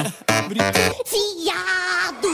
Fiado.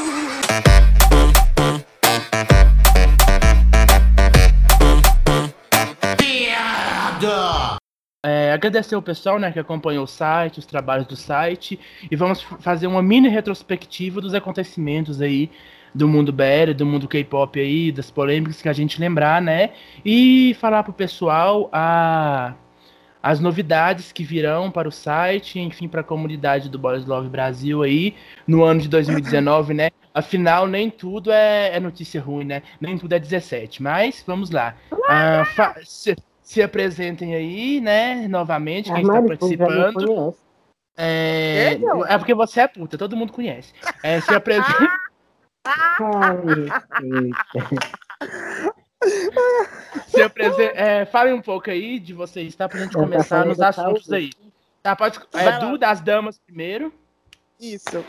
Agradecer o pessoal, né, que acompanhou o site, os trabalhos do site, e vamos fazer uma mini retrospectiva dos acontecimentos aí do mundo BL, do mundo K-pop aí, das polêmicas que a gente lembrar, né, e falar pro pessoal as novidades que virão para o site, enfim, para a comunidade do Boys Love Brasil aí, no ano de 2019, né, afinal nem tudo é notícia ruim, né, nem tudo é 17, mas vamos lá. Se apresentem aí, né, novamente, quem está participando. É porque você é puta, todo mundo conhece. Se apresenta. Fale um pouco aí de vocês, tá? Pra gente começar nos assuntos aí. Tá, pode. Du das damas primeiro. Isso.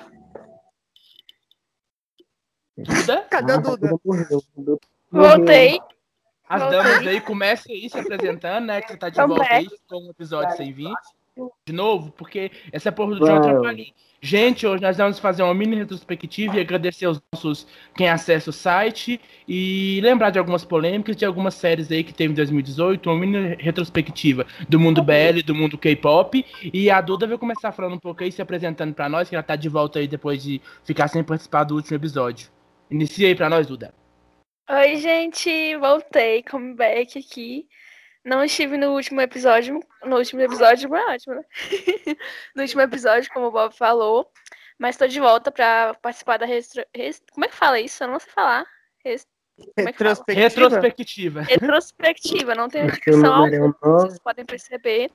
Duda? Cadê a Duda? Voltei. As damas aí, comecem aí se apresentando, né? Que você tá de volta aí, ficou um episódio sem vir. De novo, porque essa porra do John atrapalhou. Gente, hoje nós vamos fazer uma mini retrospectiva e agradecer aos nossos quem acessa o site e lembrar de algumas polêmicas, de algumas séries aí que teve em 2018, uma mini retrospectiva do mundo BL, do mundo K-pop. E a Duda vai começar falando um pouco aí, se apresentando pra nós, que ela tá de volta aí depois de ficar sem participar do último episódio. Inicia aí pra nós, Duda. Oi, gente, voltei, comeback aqui. Não estive no último episódio. No último episódio foi ótimo, né? No último episódio, como o Bob falou. Mas tô de volta pra participar da como é que fala isso? Eu não sei falar. Retrospectiva. Retrospectiva, não tem descrição alguma, vocês podem perceber.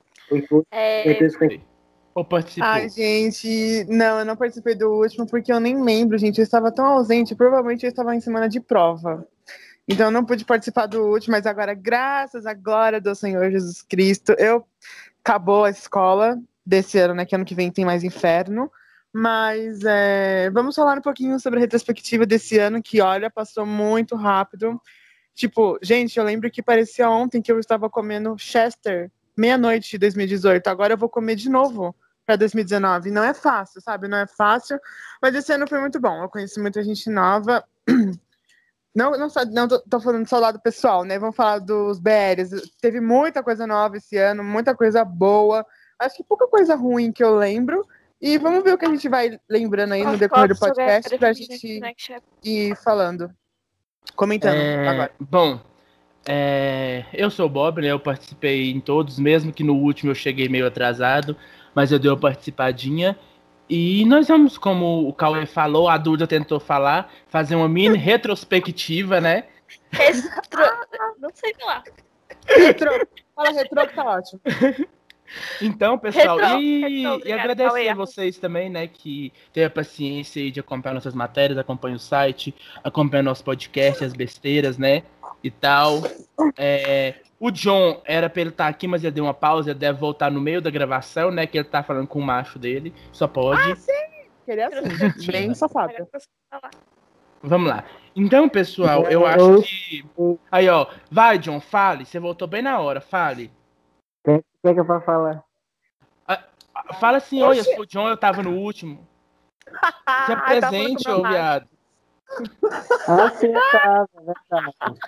Ou participou? Ai, gente, não, eu não participei do último porque eu nem lembro, gente. Eu estava tão ausente, provavelmente eu estava em semana de prova. Então eu não pude participar do último, mas agora, graças à glória do Senhor Jesus Cristo, acabou a escola desse ano, né? Que ano que vem tem mais inferno. Mas vamos falar um pouquinho sobre a retrospectiva desse ano, que, olha, passou muito rápido. Tipo, gente, eu lembro que parecia ontem que eu estava comendo Chester, meia-noite de 2018. Agora eu vou comer de novo para 2019. Não é fácil, sabe? Não é fácil. Mas esse ano foi muito bom. Eu conheci muita gente nova. Não tô falando só do lado pessoal, né? Vamos falar dos BRs. Teve muita coisa nova esse ano, muita coisa boa. Acho que pouca coisa ruim que eu lembro. E vamos ver o que a gente vai lembrando aí no decorrer do podcast pra gente ir falando. Comentando agora. Bom, eu sou o Bob, né? Eu participei em todos, mesmo que no último eu cheguei meio atrasado, mas eu dei uma participadinha. E nós vamos, como o Cauê falou, a Duda tentou falar, fazer uma mini retrospectiva, né? Não sei falar. Fala retro que tá ótimo. Então, pessoal, e agradecer Cauê. a vocês também, né, que têm a paciência aí de acompanhar nossas matérias, acompanham o site, acompanham nosso podcast, as besteiras, né, e tal. O John era pra ele estar aqui, mas ele deu uma pausa, ele deve voltar no meio da gravação, né, que ele tá falando com o macho dele, só pode. Ah, sim! Ele é assim, bem safado. Vamos lá. Então, pessoal, eu acho que... Aí, ó, vai, John, fale, você voltou bem na hora, fale. O que é que eu posso falar? Fala assim, oi, eu sou o John, eu tava no último. Se apresente, ô viado. Ah, sim, eu tava, verdade.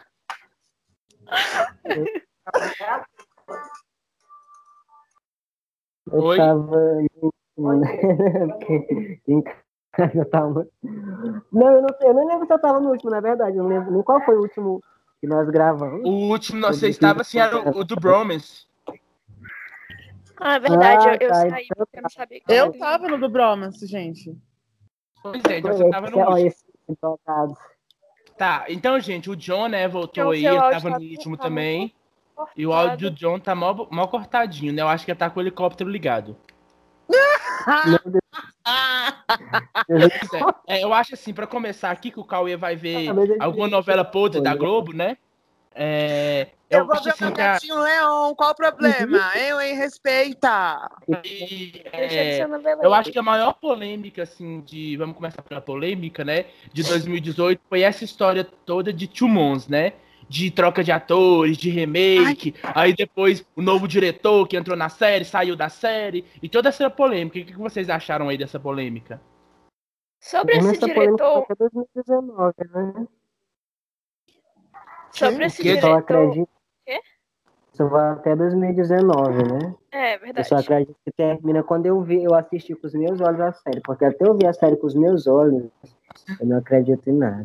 Eu tava no último, né? Em casa eu tava... Não, eu nem lembro se eu tava no último, na verdade. Eu não lembro nem qual foi o último que nós gravamos. O último você estava, assim, era o do Bromance. Ah, é verdade, eu saí porque eu não sabia que eu tava no do Bromance, gente. Pois é, então você tava no último. Tá, então, gente, o John, né, voltou aí, ele tava no último também. E o áudio do John tá mal cortadinho, né? Eu acho que ele tá com o helicóptero ligado. Eu acho assim, pra começar aqui, que o Cauê vai ver alguma novela podre da Globo, né? Eu vou ver assim, o Gatinho Leão, qual o problema? Hein, respeita! Eu acho que a maior polêmica, assim, vamos começar pela polêmica, né? De 2018 foi essa história toda de Two Mons, né? De troca de atores, de remake, aí depois o novo diretor que entrou na série, saiu da série, e toda essa polêmica. O que vocês acharam aí dessa polêmica? Sobre esse Essa polêmica foi diretor, até 2019, né? sobre O esse quê? Eu só diretor. acredito Quê? que isso vai até 2019, né? É Eu só verdade. acredito que termina quando eu assisti com os meus olhos a série. Porque até eu ver a série com os meus olhos, eu não acredito em nada.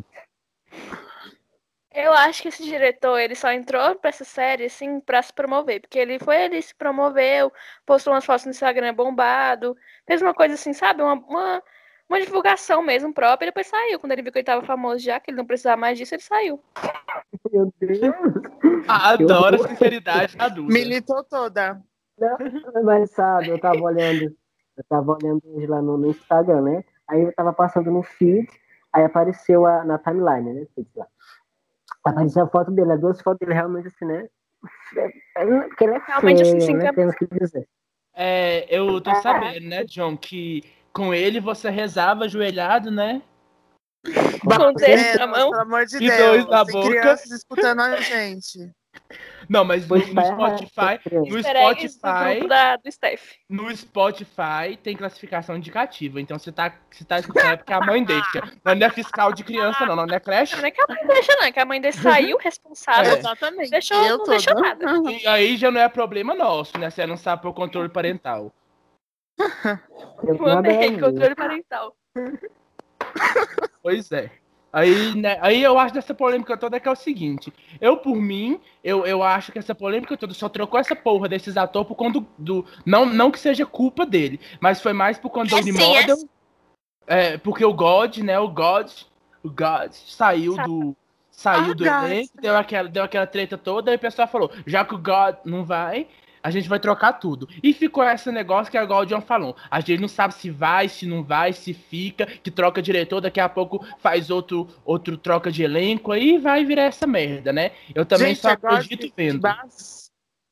Eu acho que esse diretor, ele só entrou pra essa série, assim, pra se promover. Porque ele se promoveu, postou umas fotos no Instagram bombado, fez uma coisa assim, sabe? Uma divulgação mesmo própria, e depois saiu. Quando ele viu que ele tava famoso já, que ele não precisava mais disso, ele saiu. Meu Deus! Que Adoro a horror! sinceridade da Duda. Militou toda. Não, mas sabe, eu tava olhando hoje lá no Instagram, né? Aí eu tava passando no feed, aí apareceu na timeline, né? Feed lá. Apareceu a foto dele, as duas fotos dele realmente assim, né? Porque ele é Realmente, assim, se feio, né? encaminhou Temos que dizer. Eu tô sabendo, né, John, que com ele você rezava ajoelhado, né? Com com o dedo na Menos, mão. pelo amor de E dois Deus. na Tem boca. crianças escutando a gente. Não, mas Pois no tá errado, Spotify, criança. no Easter eggs do grupo Spotify, do Steph. no Spotify tem classificação indicativa. Então você tá escutando é porque a mãe deixa. Não é fiscal de criança, não é Não, creche. não é que a mãe deixa, não. É que a mãe dele saiu responsável, É. Exatamente. deixou, Eu não deixou toda. nada. E aí já não é problema nosso, né? Você não sabe o controle parental. Eu Eu nada é amei, minha. controle parental. Pois é. Aí, né, aí eu acho dessa polêmica toda que é o seguinte. Eu, por mim, eu acho que essa polêmica toda só trocou essa porra desses atores por conta não que seja culpa dele, mas foi mais por conta do Sim, é Model. Porque o God, né? O God saiu sabe? do. Ah, Saiu do gás. elenco, deu aquela treta toda, aí o pessoal falou, já que o God não vai, a gente vai trocar tudo. E ficou esse negócio que é igual o John falou. A gente não sabe se vai, se não vai, se fica, que troca diretor, daqui a pouco faz outro troca de elenco, aí vai virar essa merda, né? Eu também Gente, só é God acredito e vendo. Bass.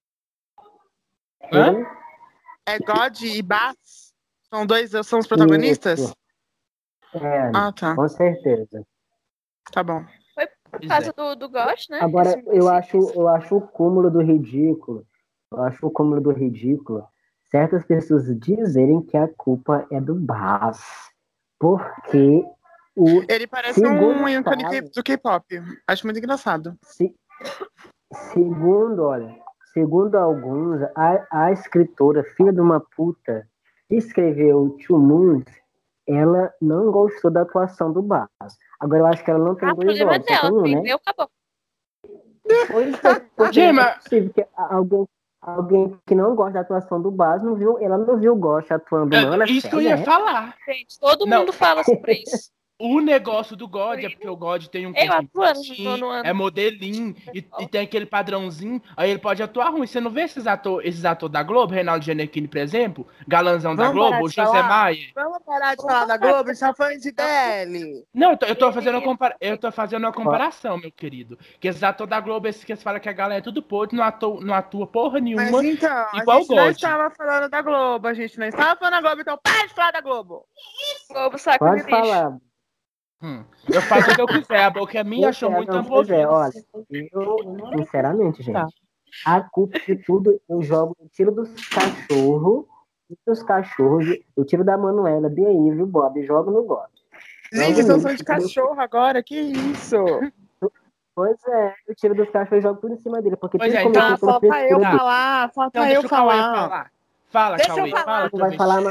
Hã? Oi? É God e Bass. São os protagonistas? Isso, é, Ah, tá. com certeza. Tá bom. Foi por Pois causa é. do Ghost, né? Agora, eu acho o cúmulo do ridículo. Eu acho o cúmulo do ridículo certas pessoas dizerem que a culpa é do Bas. Porque Ele parece segundo um ícone falam, do K-pop. Acho muito engraçado. se- olha, segundo alguns, a escritora, filha de uma puta, que escreveu Two Moons, ela não gostou da atuação do Bas. Agora, eu acho que ela não tem o dois problema é olhos, só tem dela. um, né? Vendeu, acabou. Pois é, porque não é Gema, possível que alguém que não gosta da atuação do Bas não viu, ela não viu o Ghost atuando, não, ela é isso que eu cega, ia é? falar. Gente, todo Não, mundo fala sobre isso. o negócio do God é porque o God tem um Eu corpo atuando bonitinho, no é ano. modelinho e tem aquele padrãozinho, aí ele pode atuar ruim. Você não vê esses atores da Globo, Reinaldo Ginettini, por exemplo, galanzão da Vamos parar Globo, o de José falar? Maia. Vamos parar de falar da Globo? A gente tá falando de DL. Não, eu tô fazendo uma comparação, meu querido. Que esses atores da Globo, esses que eles falam que a galera é tudo podre, não atua porra Mas nenhuma, então, a igual o gente não God. estava falando da Globo. A gente não estava falando da Globo, então para de falar da Globo. Globo saco de Pode lixo. falar. Eu faço o que eu quiser, a boca é minha, Pois achou é, muito não, pois é, hambúrguer. olha, eu, sinceramente, Tá. gente, a culpa de tudo eu tiro dos cachorros, eu tiro da Manuela, de aí, viu, Bob, e jogo no Bob. Gente, Jogo estão neles, falando de cachorro agora, que isso? pois é, eu tiro dos cachorros e jogo tudo em cima dele, porque Pois é, principalmente Tá, então. pela falta eu frescura dele. Tá. falar, Então falta eu deixa o Cauê falar. falar. Fala, Deixa eu Cauê, falar. fala, Não vai travesti. falar, não.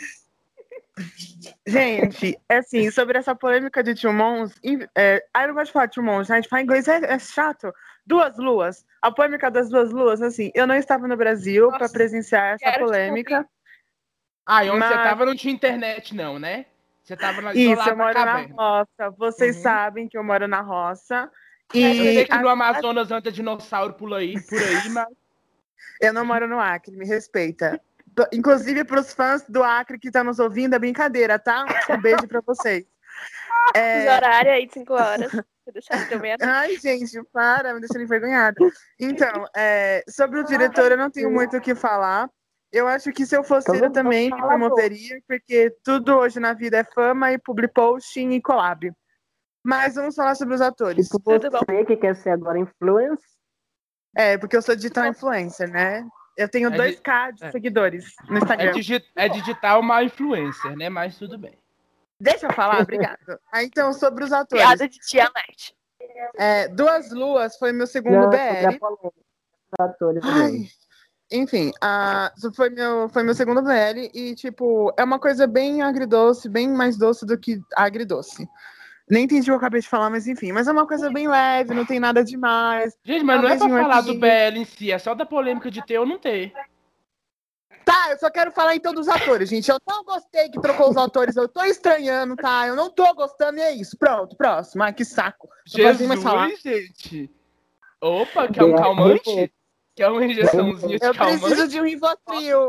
Gente, é assim, sobre essa polêmica de Two Mons, eu não gosto de falar de Two Mons, a gente fala inglês, é chato. Duas luas, a polêmica das duas luas, assim, eu não estava no Brasil para Nossa, presenciar essa quero polêmica, Ah, e onde você mas tava não tinha internet, não, né? Você tava isso, eu isolado na moro na caverna. roça, vocês Uhum. sabem que eu moro na roça, Eu sei e que no Amazonas anda dinossauro por aí, mas. eu não moro no Acre, me respeita. Inclusive, para os fãs do Acre que estão nos ouvindo, é brincadeira, tá? Um beijo para vocês. os horários aí de 5 horas. Tudo certo, deu meia-noite. Ai, gente, para, me deixando envergonhada. Então, sobre o diretor, eu não tenho muito o que falar. Eu acho que se eu fosse Então ele, eu não também me fala não. promoveria, porque tudo hoje na vida é fama e public posting e collab. Mas vamos falar sobre os atores. Tipo Tudo bom. você que quer ser agora influencer, Porque eu sou digital influencer, né? Eu tenho É, di- 2K de é, seguidores no é Instagram. digital uma influencer, né? Mas tudo bem. Deixa eu falar, obrigado. Então, sobre os atores. Piada de tia Net. Duas Luas foi meu segundo Não, BL. atores Ai, mesmo. enfim, foi meu segundo BL e, tipo, é uma coisa bem agridoce, bem mais doce do que agridoce. Nem entendi o que eu acabei de falar, mas enfim. Mas é uma coisa bem leve, não tem nada demais. Gente, mas Um não é pra beijinho falar do aqui. BL em si, é só da polêmica de ter ou não ter. Tá, eu só quero falar então dos atores, gente. Eu não gostei que trocou os atores, eu tô estranhando, tá? Eu não tô gostando e é isso. Pronto, próximo. Ai, que saco. Não posso nem mais falar. Jesus, gente. Opa, quer um calmante? Quer uma injeçãozinha de Eu calmante? preciso de um Rivotril.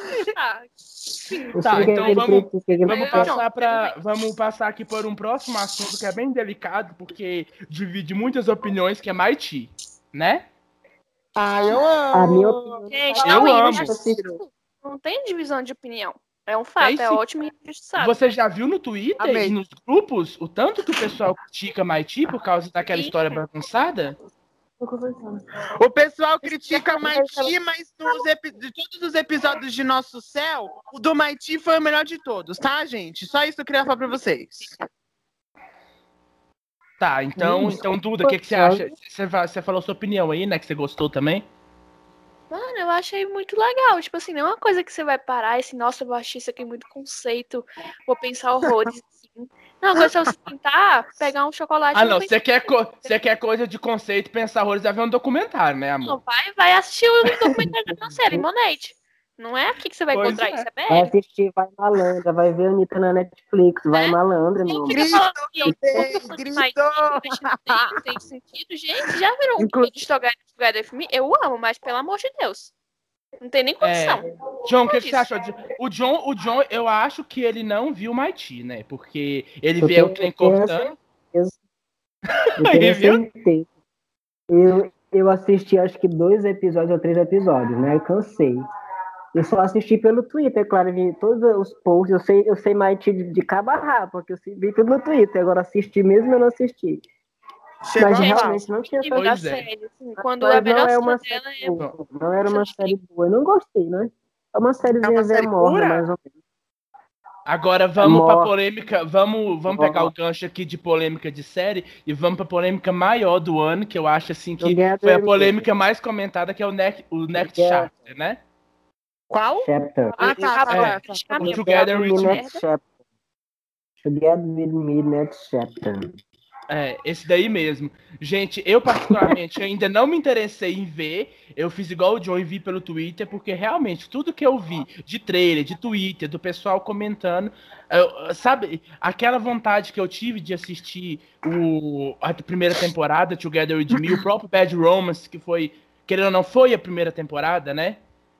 Tá, então vamos vamos passar aqui por um próximo assunto que é bem delicado, porque divide muitas opiniões, que é Mighty, né? Ai, eu amo. A minha opinião. Gente, Eu não, amo. não tem divisão de opinião. É um fato, Tem é sim. ótimo e injustiçado. Você já viu no Twitter Amei. e nos grupos o tanto que o pessoal critica Mighty por causa daquela Sim. história bagunçada? O pessoal critica Mighty, mas de todos os episódios de Nosso Céu, o do Mighty foi o melhor de todos, tá, gente? Só isso que eu queria falar pra vocês. Tá, então Duda, o que você acha? Você falou sua opinião aí, né? Que você gostou também? Mano, eu achei muito legal. Tipo assim, não é uma coisa que você vai parar e assim, nossa, eu vou achar isso aqui muito conceito, vou pensar horrores, assim. Não, a coisa é você sentar, pegar um chocolate Ah, e não, pensar. você quer coisa de conceito, pensar horrores, vai ver um documentário, né, Não, amor? vai assistir o documentário da série, Monete. Não é aqui que você vai Pois encontrar é. isso, é Vai BL. assistir Vai Malandra, vai ver a Anitta na Netflix, Vai Malandra, meu amor. Fica falando que Grito! não tem sentido. Gente, já viram um Together for Me? Eu amo, mas pelo amor de Deus. Não tem nem condição. John, o que você achou? O John, eu acho que ele não viu Mighty, né? Porque ele vê o trem cortando. Eu Ele tenho viu? certeza. Eu assisti acho que 2 episódios ou 3 episódios, né? Eu cansei. Eu só assisti pelo Twitter, claro, vi todos os posts, eu sei mais de cabo a rabo, porque eu vi tudo no Twitter, agora assisti mesmo eu não assisti. Chegou Mas a realmente não tinha Nível da Pois é. série, assim, quando Mas a melhor não é uma cena série dela boa, não era uma série boa, eu não gostei, né? É uma sériezinha É uma série morna, pura? mais ou menos. Agora vamos pra Morte. polêmica. Vamos pegar o gancho aqui de polêmica de série e vamos pra polêmica maior do ano, que eu acho assim que foi a polêmica mais comentada, que é o Next Chapter, né? Qual? Chapter. Ah, tá. O Together with Me. Next Chapter. Together with Me Next Chapter. Esse daí mesmo. Gente, eu particularmente ainda não me interessei em ver. Eu fiz igual o John e vi pelo Twitter, porque realmente tudo que eu vi de trailer, de Twitter, do pessoal comentando, sabe, aquela vontade que eu tive de assistir a primeira temporada, Together with Me, o próprio Bad Romance, que foi, querendo ou não, foi a primeira temporada, né?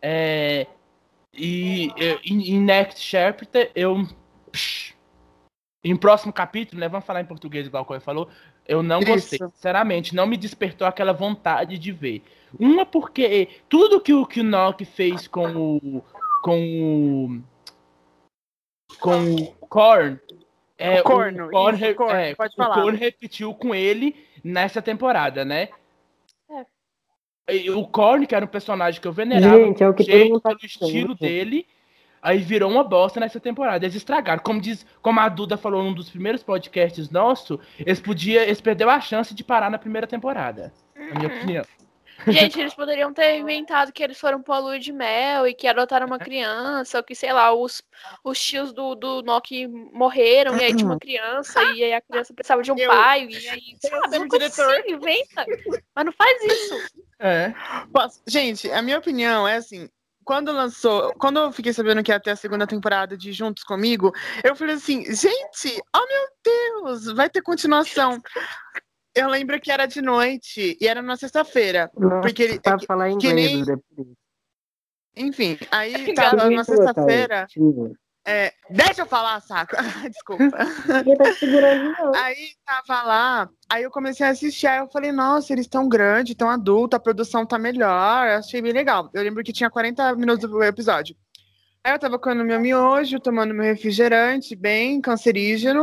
Em Next Chapter, em próximo capítulo, né? Vamos falar em português igual o Coy falou. Eu não gostei. Sinceramente, não me despertou aquela vontade de ver. Uma porque tudo que o Knock fez com o Korn, pode falar. o Korn repetiu com ele nessa temporada, né? O Korn, que era um personagem que eu venerava, Gente, é o que todo mundo tá pelo estilo dele. Aí virou uma bosta nessa temporada. Eles estragaram. Como a Duda falou num dos primeiros podcasts nossos, eles perderam a chance de parar na primeira temporada. Na minha opinião. Gente, eles poderiam ter inventado que eles foram pra lua de mel e que adotaram uma criança, ou que, sei lá, os tios do Nock morreram e aí tinha uma criança e aí a criança precisava de um pai e aí, sabe, uma coisa assim, inventa. Mas não faz isso. Gente, a minha opinião é assim, quando eu fiquei sabendo que ia ter a segunda temporada de Juntos Comigo, eu falei assim, gente, oh meu Deus, vai ter continuação. Eu lembro que era de noite e era na sexta-feira. Porque ele sabe falar inglês. Enfim, aí tava na sexta-feira. Deixa eu falar, saco. Desculpa. Aí tava lá, aí eu comecei a assistir, aí eu falei, nossa, eles tão grandes, tão adultos, a produção tá melhor, eu achei bem legal. Eu lembro que tinha 40 minutos do episódio. Aí eu tava comendo meu miojo, tomando meu refrigerante, bem cancerígeno.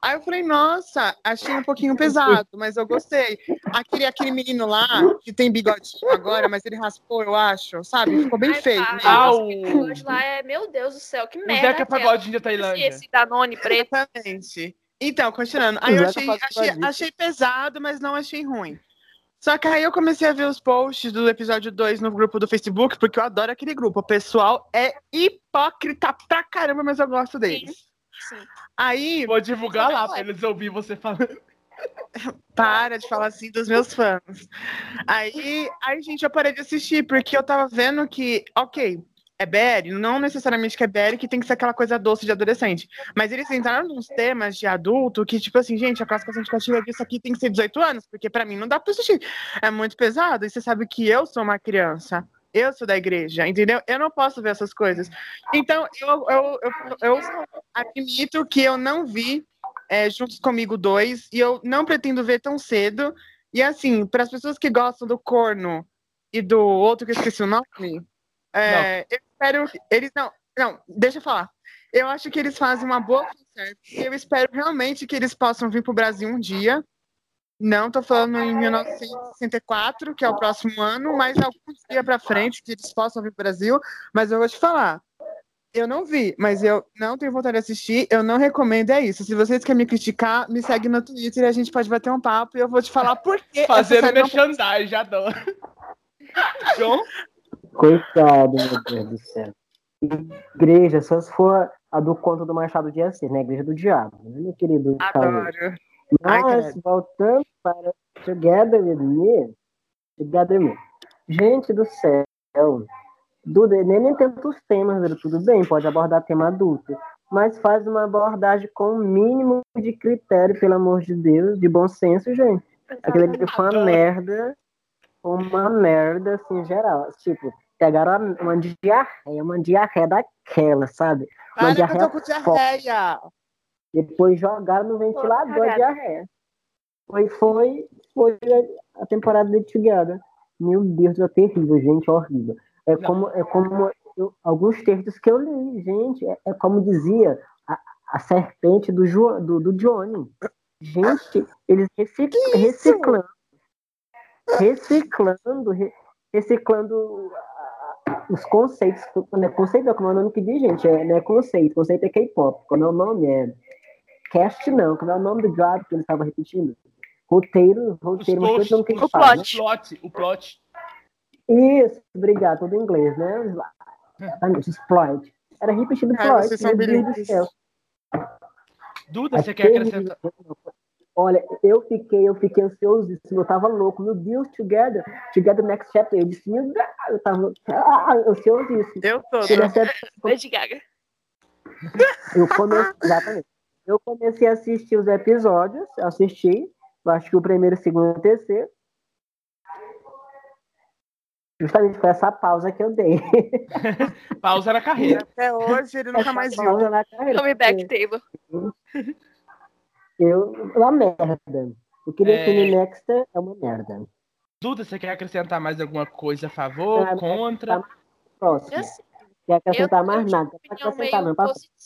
Aí eu falei, nossa, achei um pouquinho pesado, mas eu gostei. Aquele menino lá, que tem bigodinho agora, mas ele raspou, eu acho, sabe? Ficou bem feio. Para, Né? nossa, aquele bigode lá meu Deus do céu, que O merda Zeca é aquela? Pagodinho da Tailândia. Esse Danone preto. Exatamente. Então, continuando. Aí eu Zeca Pagodinho. achei pesado, mas não achei ruim. Só que aí eu comecei a ver os posts do episódio 2 no grupo do Facebook, porque eu adoro aquele grupo. O pessoal é hipócrita pra caramba, mas eu gosto deles. Sim. Aí, Vou divulgar lá pra eles ouvir você falando. para de falar assim dos meus fãs. Aí, gente, eu parei de assistir, porque eu tava vendo que, ok, é BL, não necessariamente que é BL, que tem que ser aquela coisa doce de adolescente. Mas eles entraram nos temas de adulto que, tipo assim, gente, a classificação indicativa disso aqui tem que ser 18 anos, porque pra mim não dá pra assistir. É muito pesado, e você sabe que eu sou uma criança. Eu sou da igreja, entendeu? Eu não posso ver essas coisas. Então, eu admito que eu não vi Juntos Comigo 2, e eu não pretendo ver tão cedo. E assim, para as pessoas que gostam do corno e do outro que eu esqueci o nome, eu espero. Eles não, deixa eu falar. Eu acho que eles fazem uma boa fanservice. Eu espero realmente que eles possam vir para o Brasil um dia. Não estou falando em 1964, que é o próximo ano, mas algum dia para frente que eles possam vir para o Brasil. Mas eu vou te falar. Eu não vi, mas eu não tenho vontade de assistir, eu não recomendo, é isso. Se vocês querem me criticar, me segue no Twitter e a gente pode bater um papo e eu vou te falar por que Fazendo merchandising, adoro. João? Coitado, meu Deus do céu. Igreja, só se for a do conto do Machado de Assis, né? Igreja do Diabo, né, meu querido Cauê? Adoro. Mas, voltando para Together With Me, gente do céu, nem tantos temas, tudo bem, pode abordar tema adulto, mas faz uma abordagem com o mínimo de critério, pelo amor de Deus, de bom senso, gente. Aquilo ali foi uma merda, assim, geral. Tipo, pegaram uma diarreia daquela, sabe? Uma diarreia que eu tô com diarreia. Depois jogaram no ventilador a diarreia. Foi a temporada de Together. Meu Deus, é terrível, gente, horrível. É como alguns textos que eu li, gente. É como dizia a serpente do Johnny. Gente, eles reciclando os conceitos. Conceito não, como é o nome que diz, gente? Não é conceito. Conceito é K-pop. Como é o nome? Cast não. Como é o nome do job que eles estavam repetindo? Roteiro, mas foi o nome que eles falam, né? O plot. Isso, obrigado, todo em inglês, né? Plot. Era repetido plot, vocês são meu Deus do céu. Duda, você quer acrescentar? Olha, eu fiquei ansiosíssimo, eu tava louco, meu Deus, Together Next Chapter, eu disse, meu Deus, eu tava ansiosíssimo. Eu tô. Lady Gaga. Exatamente. Eu comecei a assistir os episódios, acho que o primeiro, o segundo e o terceiro. Justamente foi essa pausa que eu dei. Pausa na carreira. Até hoje ele nunca mais viu. Pausa na carreira. Come back, Taylor. Uma merda. O que define Next é uma merda. Duda, você quer acrescentar mais alguma coisa a favor, contra? Próximo. Quer acrescentar mais nada? Não quer acrescentar, não.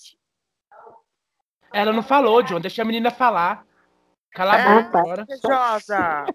Ela não falou, John. Deixa a menina falar. Cala a boca agora. Josa.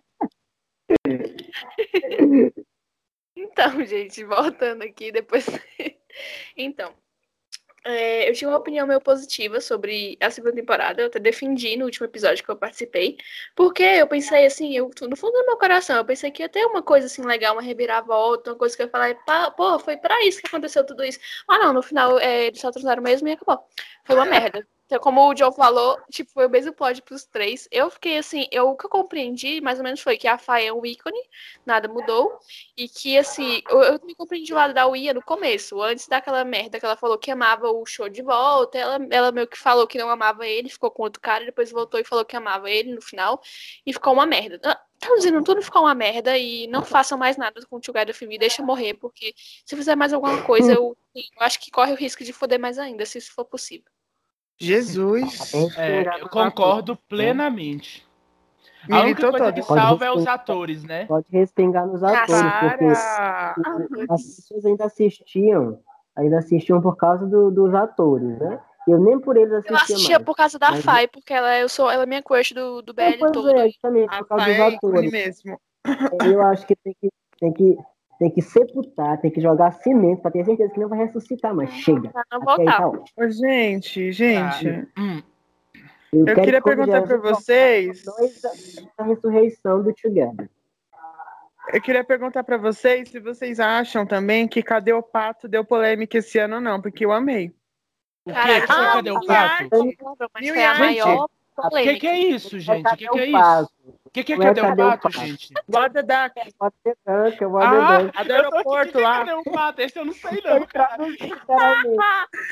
Então, gente, voltando aqui depois. Então, eu tinha uma opinião meio positiva sobre a segunda temporada. Eu até defendi no último episódio que eu participei. Porque eu pensei assim, no fundo do meu coração, eu pensei que ia ter uma coisa assim legal, uma reviravolta, uma coisa que eu ia falar, pô, foi pra isso que aconteceu tudo isso. Ah, não, no final eles só trouxeram mesmo e acabou. Foi uma merda. Então, como o Joe falou, tipo, foi o mesmo plot pros três. Eu fiquei assim, o que eu compreendi, mais ou menos, foi que a Faye é um ícone, nada mudou. E que, assim, eu me compreendi o lado da Uia no começo, antes daquela merda que ela falou que amava o show de volta. Ela meio que falou que não amava ele, ficou com outro cara, e depois voltou e falou que amava ele no final. E ficou uma merda. Tá dizendo, tudo ficou uma merda e não façam mais nada com o Together With Me, deixa morrer, porque se fizer mais alguma coisa, eu acho que corre o risco de foder mais ainda, se isso for possível. Jesus. Eu concordo plenamente. A única coisa que salva é os atores, né? Pode respingar nos atores, porque as pessoas ainda assistiam por causa dos atores, né? Eu nem por eles Eu assistia assistia mais. por causa da Mas- Fai, porque ela é minha crush do BL Pois todo. é, também, A por causa Fai dos é ícone atores. mesmo. Eu acho que tem que sepultar, tem que jogar cimento pra ter certeza que não vai ressuscitar, mas chega. Pra não Até aí voltar. tá ótimo. Ô, gente, Eu eu quero queria que quando perguntar pra Jesus voltar, vocês. nós a ressurreição do Together. Eu queria perguntar pra vocês se vocês acham também que Cadê o Pato deu polêmica esse ano ou não, porque eu amei. O quê? Caralho, Que foi Ah, Cadê o Mil e Pato? Arte. mas Mil foi e a Arte. maior Que polêmica. é isso, gente? Cadê Que é o isso? Pato? Que é Não é Cadê o Cadê o Pato, Pato? gente? What the Duck. Pode ser Dunk, eu vou Ah, Dunk. A do eu tô aqui, aeroporto que é lá. Cadê o Pato? Esse eu não sei Eu não, cara. traduzi literalmente.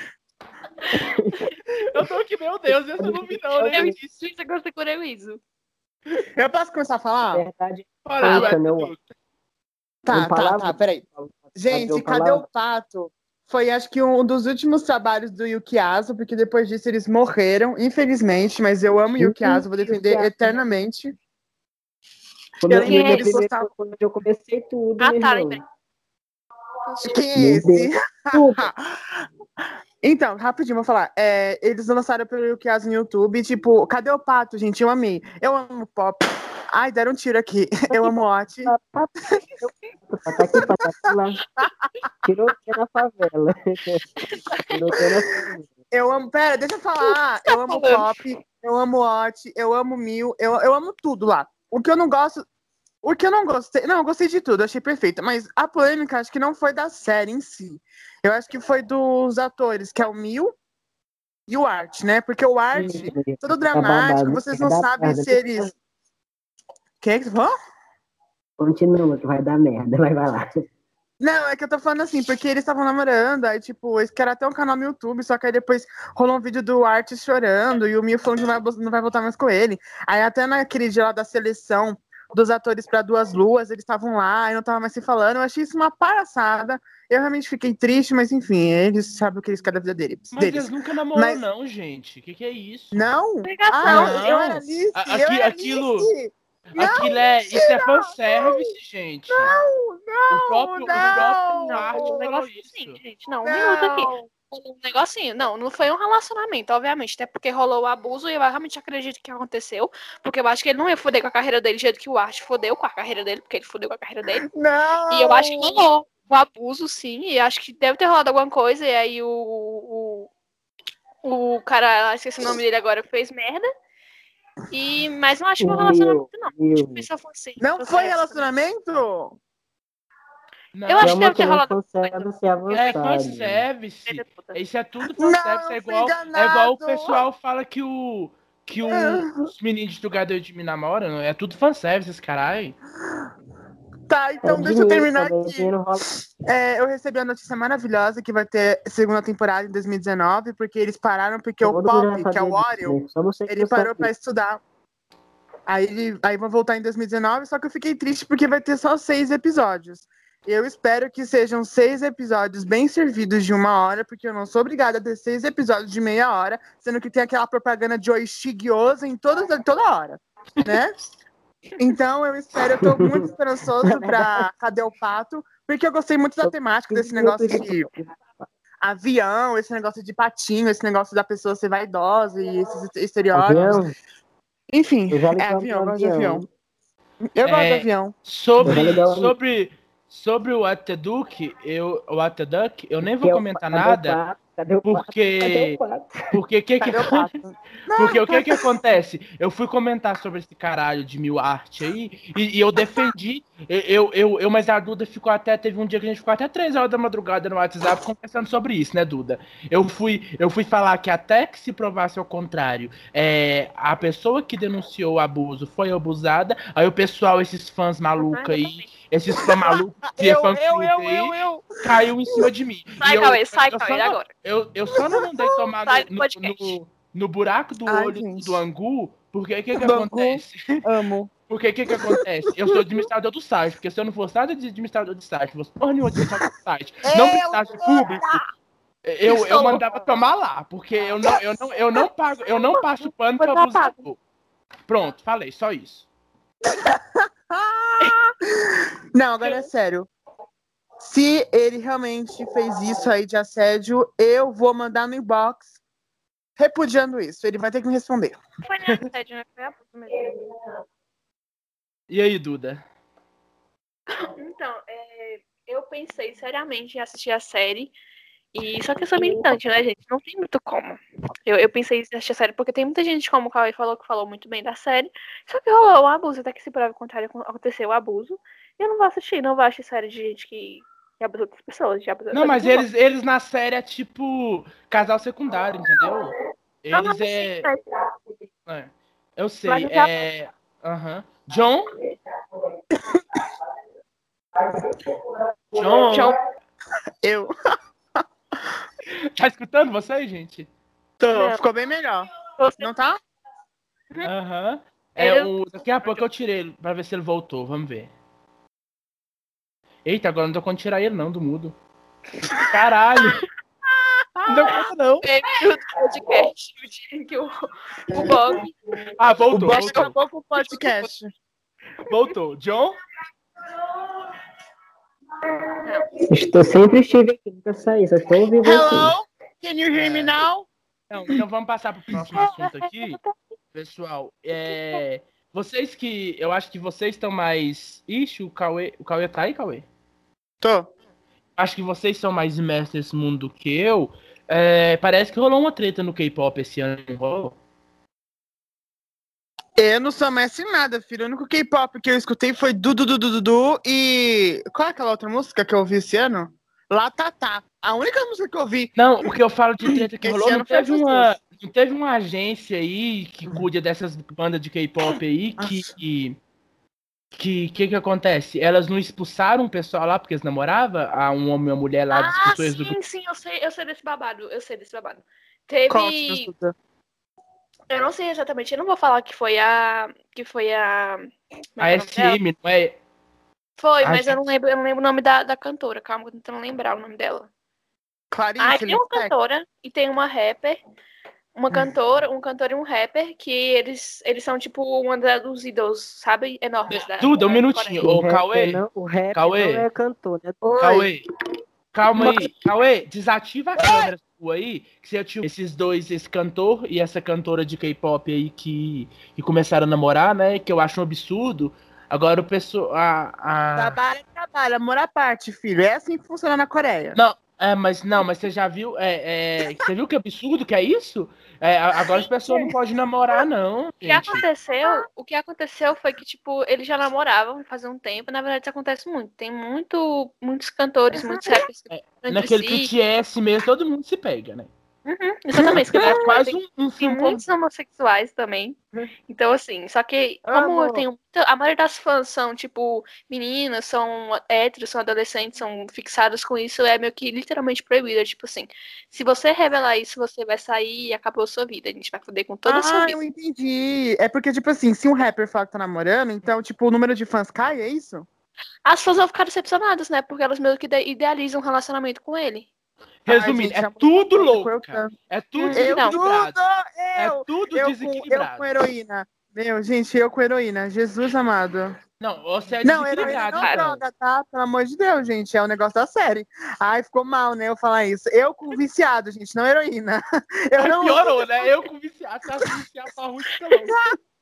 Eu tô aqui, meu Deus, esse eu não vi não, né? Eu isso que você cureu isso. Eu posso começar a Na falar? verdade, Bora, Ah, vai, Duncan, eu Dudu. Tá, peraí. Gente, Cadê o Pato? Foi, acho que um dos últimos trabalhos do Yuki Aso, porque depois disso eles morreram, infelizmente, mas eu amo Yuki Aso, vou defender Yuki Aso. eternamente. Foi meu, Eu lembro meu que eles primeiro postavam. quando eu comecei tudo, Ah, meu tá, irmão. lembrei. Quem é Meu esse? Deus. Tudo. Então, rapidinho, vou falar. Eles lançaram pelo Yuki Aso no YouTube, tipo, Cadê o Pato, gente? Eu amei. Eu amo pop. Ai, deram um tiro aqui. Eu amo Ot. Tá aqui, tá lá. Tiroteio na favela. Tiroteio na favela. Eu amo. Pera, deixa eu falar. Eu amo pop, eu amo Ot, eu amo Mil, eu amo tudo lá. O que eu não gosto. O que eu não gostei. Não, eu gostei de tudo, achei perfeito. Mas a polêmica acho que não foi da série em si. Eu acho que foi dos atores, que é o Mil e o Art, né? Porque o Art, todo dramático, vocês não sabem se eles. Quem é que você falou? Continua, que vai dar merda, mas vai lá. Não, é que eu tô falando assim, porque eles estavam namorando, aí, tipo, eles queriam até um canal no YouTube, só que aí depois rolou um vídeo do Art chorando e o Mil falando que não vai voltar mais com ele. Aí até naquele dia lá da seleção dos atores pra Duas Luas, eles estavam lá e não estavam mais se falando. Eu achei isso uma palhaçada. Eu realmente fiquei triste, mas enfim, eles sabem o que eles querem da vida deles. Mas eles nunca namoram, Mas- não, gente. Que é isso? Não? Pegação. Ah, eu Não. era Alice, Aqui- eu era aquilo- Alice. Isso é fanservice, gente. Não, O próprio não. Art Um falou negócio isso. assim, gente. Não, um minuto aqui. Rolou um negocinho. Não foi um relacionamento, obviamente. Até porque rolou o abuso e eu realmente acredito que aconteceu. Porque eu acho que ele não ia foder com a carreira dele do jeito que o Art fodeu com a carreira dele, porque ele fodeu com a carreira dele. Não. E eu acho que rolou o abuso, sim. E acho que deve ter rolado alguma coisa. E aí o cara, esqueci o nome dele agora, fez merda. Mas não acho que foi um relacionamento, não. Acho que só foi assim. Não foi relacionamento? Não. Eu acho que deve ter rolado. fanservice É avançado. fanservice. Isso é tudo Não, fanservice. eu É fui igual enganado. o pessoal fala que os meninos de jogador de mim namoram. É tudo fanservice, esse caralho. Tá, então É deixa eu dinheiro terminar também, aqui. dinheiro rola. Eu recebi a notícia maravilhosa que vai ter segunda temporada em 2019, porque eles pararam, porque o Todo mundo já Pop, que é o sabia disso, Oreo, né? Só você que ele não parou sabia. pra estudar. Aí vão voltar em 2019, só que eu fiquei triste porque vai ter só 6 episódios. Eu espero que sejam 6 episódios bem servidos de 1 hora, porque eu não sou obrigada a ter 6 episódios de meia hora, sendo que tem aquela propaganda de Oishigyoza em toda hora, né? Então eu tô muito esperançoso pra Cadê o Pato, porque eu gostei muito da temática desse negócio de avião, esse negócio de patinho, esse negócio da pessoa ser vaidosa e esses estereótipos. Avião? Enfim, Eu já liguei avião, eu gosto de avião. avião. Eu gosto de avião. Sobre o What the Duck, eu nem vou Cadê o comentar Cadê o nada, pato? Cadê o pato? Cadê o pato? porque Cadê o Pato? porque o que acontece? Eu fui comentar sobre esse caralho de Mil Arte aí e eu defendi. Mas a Duda teve um dia que a gente ficou até 3 horas da madrugada no WhatsApp conversando sobre isso, né, Duda? Eu fui falar que até que se provasse ao contrário, a pessoa que denunciou o abuso foi abusada, aí o pessoal, esses fãs malucos aí, esses fãs malucos que é fã clube aí, caiu em cima de mim. Sai, Cauê, agora. Eu só não mandei tomar Sai do podcast. no buraco do Ai, olho gente. do angu, porque o que Do angu. acontece? Amo. Porque o que acontece? Eu sou administrador do site, porque se eu não fosse nada de administrador de site, fosse porra nenhuma de administrador do site, não precisasse de público, eu mandava tomar lá, porque eu não passo pano pra abusador. Pronto, falei, só isso. Não, agora é sério. Se ele realmente fez isso aí de assédio, eu vou mandar no inbox repudiando isso. Ele vai ter que me responder. Foi nem assédio, né? Foi abuso mesmo. E aí, Duda? Então, eu pensei seriamente em assistir a série. Só que eu sou militante, né, gente? Não tem muito como. Eu pensei em assistir a série porque tem muita gente, como o Cauê falou, que falou muito bem da série. Só que rolou um abuso, até que se prova o contrário, aconteceu o abuso. E eu não vou assistir, não vou assistir série de gente que abusa outras pessoas. Não, mas eles na série é tipo casal secundário, entendeu? Eles eu sei, Aham. John? John? Eu. Tá escutando vocês, gente? Tô, ficou bem melhor. Não tá? Aham. Daqui a pouco eu tirei ele pra ver se ele voltou. Vamos ver. Eita, agora não deu conta de tirar ele não, do mudo. Caralho! Não deu conta não. O podcast, o dia que o Bob... Ah, voltou. O Bob acabou com o podcast. Voltou. John? Sempre estive aqui, nunca saí, só estou ouvindo aqui. Hello? Can you hear me now? Então vamos passar pro próximo assunto aqui. Pessoal, vocês que... Eu acho que vocês estão mais... Ixi, o Cauê tá aí, Cauê? Tô. Acho que vocês são mais imersos nesse mundo do que eu. Parece que rolou uma treta no K-pop esse ano, não rolou? Eu não sou mestre em nada, filho. O único K-pop que eu escutei foi Dudu e... Qual é aquela outra música que eu ouvi esse ano? Latatá. A única música que eu ouvi. Não, o que eu falo de treta que Esse rolou, ano não foi teve uma agência aí que cuida dessas bandas de K-pop aí que acontece? Elas não expulsaram o pessoal lá porque eles namoravam? A um homem e uma mulher lá das pessoas do... Sim, eu sei desse babado. Conte-nos, Duda. Eu não sei exatamente, eu não vou falar que foi a A SM, não é? Foi, mas eu não lembro o nome da cantora. Calma, eu tô tentando lembrar o nome dela. Clarice, Tem uma cantora e tem uma rapper. Uma cantora, um cantor e um rapper que eles são tipo uma dos ídolos, sabe? Enormes. Duda, um minutinho. Ô, Cauê. O rap Cauê. não é cantor, né? Cauê. Calma aí. Cauê, desativa a câmera sua aí. Que você tinha esse cantor e essa cantora de K-pop aí que começaram a namorar, né? Que eu acho um absurdo. Agora o pessoal. Trabalha, amor à parte, filho. É assim que funciona na Coreia. Mas você já viu? Você viu que absurdo que é isso? Agora as pessoas não podem namorar, não. O que aconteceu foi que, tipo, eles já namoravam fazia um tempo. Na verdade, isso acontece muito. Tem muitos cantores, muitos rappers. Naquele BTS mesmo, todo mundo se pega, né? Exatamente. É quase um Tem filme. muitos homossexuais também. Então, assim, só que como eu tenho a maioria das fãs são, tipo, meninas, são héteros, são adolescentes, são fixadas com isso, é meio que literalmente proibido. Tipo assim, se você revelar isso, você vai sair e acabou a sua vida. A gente vai foder com toda a sua vida. Eu entendi. É porque, tipo assim, se um rapper fala que tá namorando, então, tipo, o número de fãs cai, é isso? As fãs vão ficar decepcionadas, né? Porque elas meio que idealizam um relacionamento com ele. Resumindo, gente, é tudo louco. É tudo desequilibrado. É tudo desequilibrado. Eu com heroína. Meu, gente, eu com heroína. Jesus amado. Não, você é Não, heroína desequilibrado. não droga, tá? Pelo amor de Deus, gente. É um negócio da série. Ai, ficou mal, né? Eu falar isso. Eu com viciado, gente, não heroína. Piorou, né? Eu com viciado. Tá viciado pra ruim, fica louco.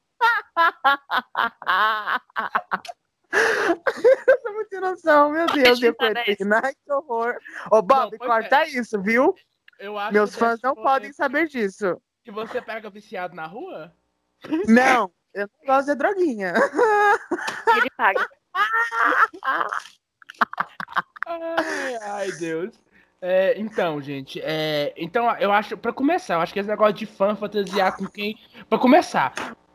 Eu sou muito sem noção, meu Deus, eu com heroína. Ai, que horror. Ô, Bob, corta isso, viu? Eu acho Meus que fãs não podem saber disso. Que você pega viciado na rua? Não, eu não gosto de droguinha. Ele paga. Ai, Deus. Então, gente, então eu acho, pra começar, eu acho que esse negócio de fã fantasiar com quem. Pra começar.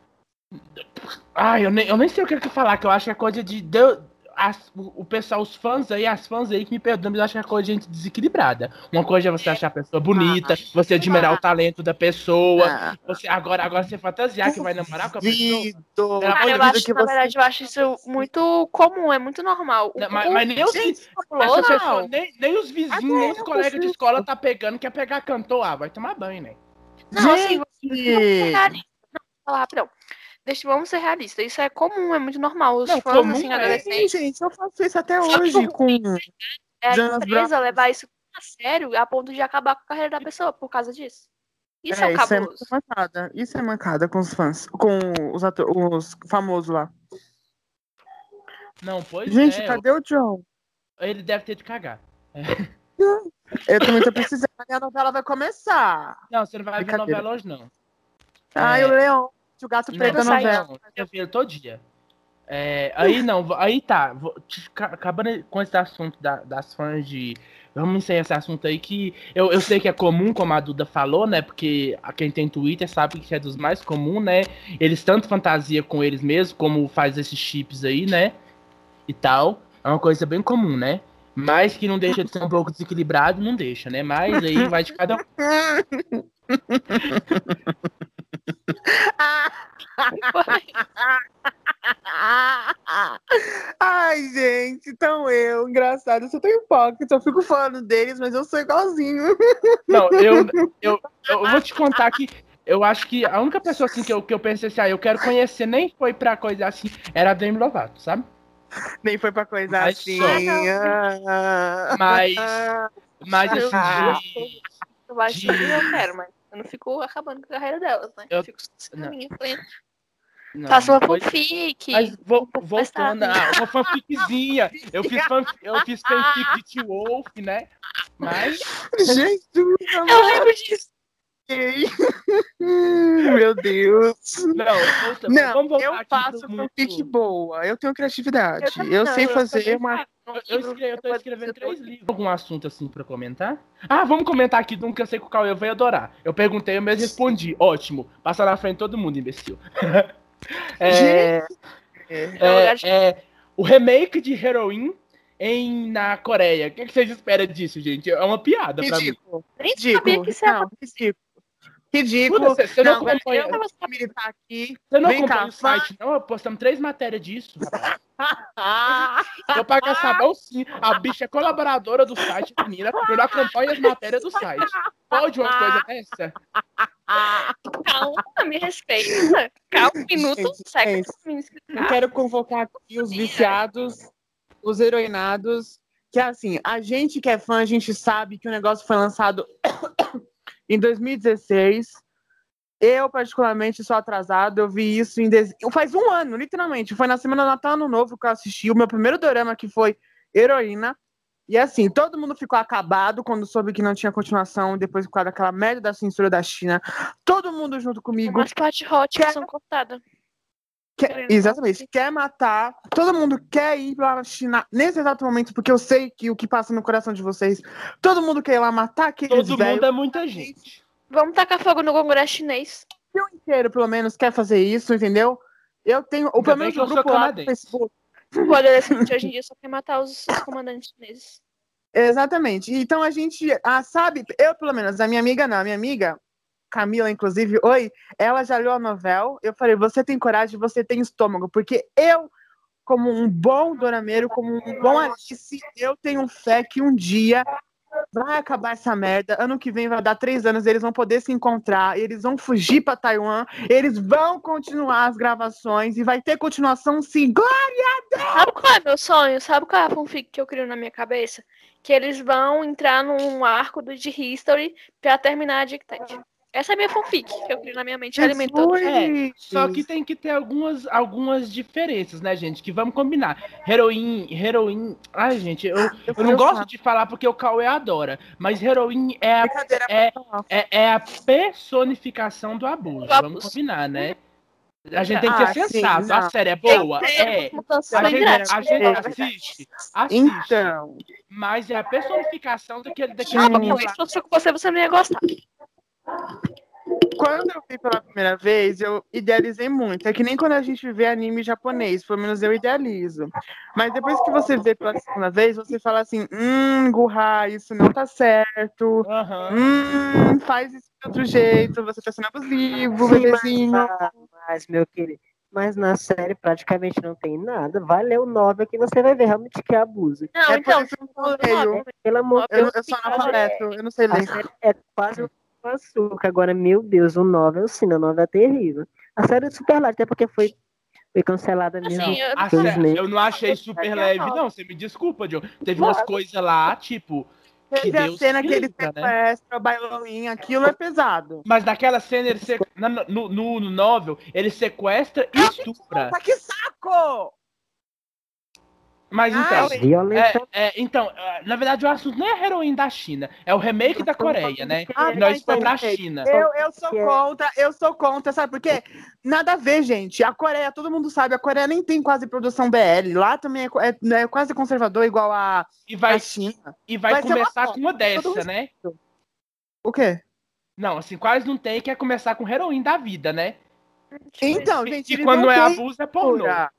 Eu nem sei o que eu quero falar, que eu acho que é coisa de. O pessoal, os fãs aí, as fãs aí que me perdoam, mas eu acho que é coisa de gente desequilibrada. Uma coisa é você achar a pessoa bonita, você admirar o talento da pessoa. Agora você fantasiar que vai namorar com a pessoa. Na verdade, eu acho isso muito comum, é muito normal. Mas nem os vizinhos, nem os vizinhos, nem os colegas de escola tá pegando, quer pegar cantor. Vai tomar banho, né? Não, assim, rapidão. Vamos ser realistas. Isso é comum, é muito normal. Os fãs, assim, adolescentes. Gente, eu faço isso até hoje com a empresa levar isso a sério a ponto de acabar com a carreira da pessoa por causa disso. Isso é um isso é cabuloso. muito mancada. Isso é mancada com os fãs, com os famosos lá. Não, pois Gente, é. cadê o John? Ele deve ter de cagar. Eu também tô precisando, a novela vai começar. Não, você não vai ver Brincadeira. novela hoje, não. Ai, o Leão, o gato preto da Não, novela. não, eu vi ele todo dia. Aí não, aí tá. Acabando com esse assunto das fãs de. Vamos encerrar esse assunto aí que eu sei que é comum, como a Duda falou, né? Porque quem tem Twitter sabe que é dos mais comuns, né? Eles tanto fantasia com eles mesmos, como faz esses chips aí, né? E tal. É uma coisa bem comum, né? Mas que não deixa de ser um pouco desequilibrado, não deixa, né? Mas aí vai de cada um. Ai, gente, então engraçado, eu sou tão hipócrita, eu fico falando deles, mas eu sou igualzinho. Não, eu vou te contar que eu acho que a única pessoa assim que eu pensei assim, eu quero conhecer, nem foi pra coisa assim, era a Demi Lovato, sabe? Nem foi pra coisa Mas assim. só. Mas, Mas assim, Eu acho que eu quero, mas eu não fico acabando com a carreira delas, né? Eu fico na minha frente. Faço uma fanfic. Mas voltando, uma fanficzinha. Eu fiz fanfic de T-Wolf, né? Mas. Jesus, eu lembro disso. Meu Deus. Não, vamos voltar eu aqui faço fanfic boa. Eu tenho criatividade. Eu não, sei fazer uma. Eu tô escrevendo 3 livros. Algum assunto assim pra comentar? Vamos comentar aqui de um que eu sei que o Cauê vai adorar. Eu perguntei, eu mesmo respondi. Ótimo. Passa na frente todo mundo, imbecil. O remake de Heroin na Coreia. O que vocês esperam disso, gente? É uma piada pra mim. Ridículo. Ridículo. Você não acompanha. Militar aqui. Você não acompanha o site, não? Postamos 3 matérias disso, rapaz. Vou pagar sabão sim. A bicha é colaboradora do site, menina. Eu não acompanho as matérias do site. Pode uma coisa dessa? Calma, me respeita. Calma, um minuto. Segue. Eu quero convocar aqui os viciados, os heroinados. Que assim, a gente que é fã, a gente sabe que o negócio foi lançado em 2016. Eu, particularmente, sou atrasado. Eu vi isso faz um ano, literalmente. Foi na semana do Natal, Ano Novo que eu assisti o meu primeiro dorama, que foi Heroína. E assim, todo mundo ficou acabado quando soube que não tinha continuação, depois por causa daquela merda da censura da China. Todo mundo junto comigo. As partes hot são cortadas. Exatamente. Quer matar. Todo mundo quer ir lá na China nesse exato momento, porque eu sei que o que passa no coração de vocês. Todo mundo quer ir lá matar aqueles Todo mundo é muita gente. Vamos tacar fogo no Congresso chinês. O Brasil inteiro, pelo menos, quer fazer isso, entendeu? Eu tenho, pelo menos, o grupo lá do Facebook. O adolescente hoje em dia só quer matar os comandantes chineses. Exatamente. Então a gente sabe, eu pelo menos, a minha amiga Camila, inclusive, ela já leu a novela. Eu falei, você tem coragem, você tem estômago, porque eu, como um bom dorameiro, como um bom Alice, eu tenho fé que um dia vai acabar essa merda. Ano que vem vai dar 3 anos, eles vão poder se encontrar, eles vão fugir pra Taiwan, eles vão continuar as gravações e vai ter continuação sim. Glória a Deus! Sabe qual é meu sonho? Sabe qual é a fanfic que eu crio na minha cabeça? Que eles vão entrar num arco de History pra terminar a Dictate. Essa é a minha fanfic que eu crio na minha mente. Só que tem que ter algumas diferenças, né, gente? Que vamos combinar. Heroin. Ai, gente, eu não gosto de falar porque o Cauê adora. Mas Heroin é a personificação do abuso. Vamos combinar, né? A gente tem que ser sensato. Sim, a série é boa? A gente assiste. Então. Mas é a personificação daquele menino lá. Se fosse com você não ia gostar. Quando eu vi pela primeira vez, eu idealizei muito. É que nem quando a gente vê anime japonês, pelo menos eu idealizo. Mas depois que você vê pela segunda vez, você fala assim, Gurra, isso não tá certo. Faz isso de outro jeito, você tá sendo abusivo, bebezinho. Mas, meu querido, mas na série praticamente não tem nada. Vai ler o 9 que você vai ver realmente que é abuso. Não, então, por isso que eu leio. Pelo amor de Deus. Eu sou analfabeto, eu não sei ler. A série é quase açúcar. Agora, meu Deus, o 9 é o sino, o 9 é terrível. A série é super leve, até porque foi cancelada mesmo. Eu não achei super leve, não. Você me desculpa, John. Teve umas coisas lá, tipo, teve a Deus cena me que ele livra, né? sequestra o bailoinho, aquilo é pesado. Mas naquela cena, no novel, ele sequestra e estupra. Puta, que saco! Mas então, Ai, Violenta. na verdade, o assunto não é a heroína da China, é o remake da Coreia, né? Ah, E nós tá, foi pra entendi. China. Eu sou contra, sabe por quê? Nada a ver, gente. A Coreia, todo mundo sabe, a Coreia nem tem quase produção BL. Lá também é quase conservador, igual a China. E vai Vai ser uma começar bosta, com uma todo dessa, né? respeito. O quê? Não, assim, quase não tem, quer começar com heroína da vida, né? Então, gente, E eles quando não não é têm abuso, é pornô. cultura.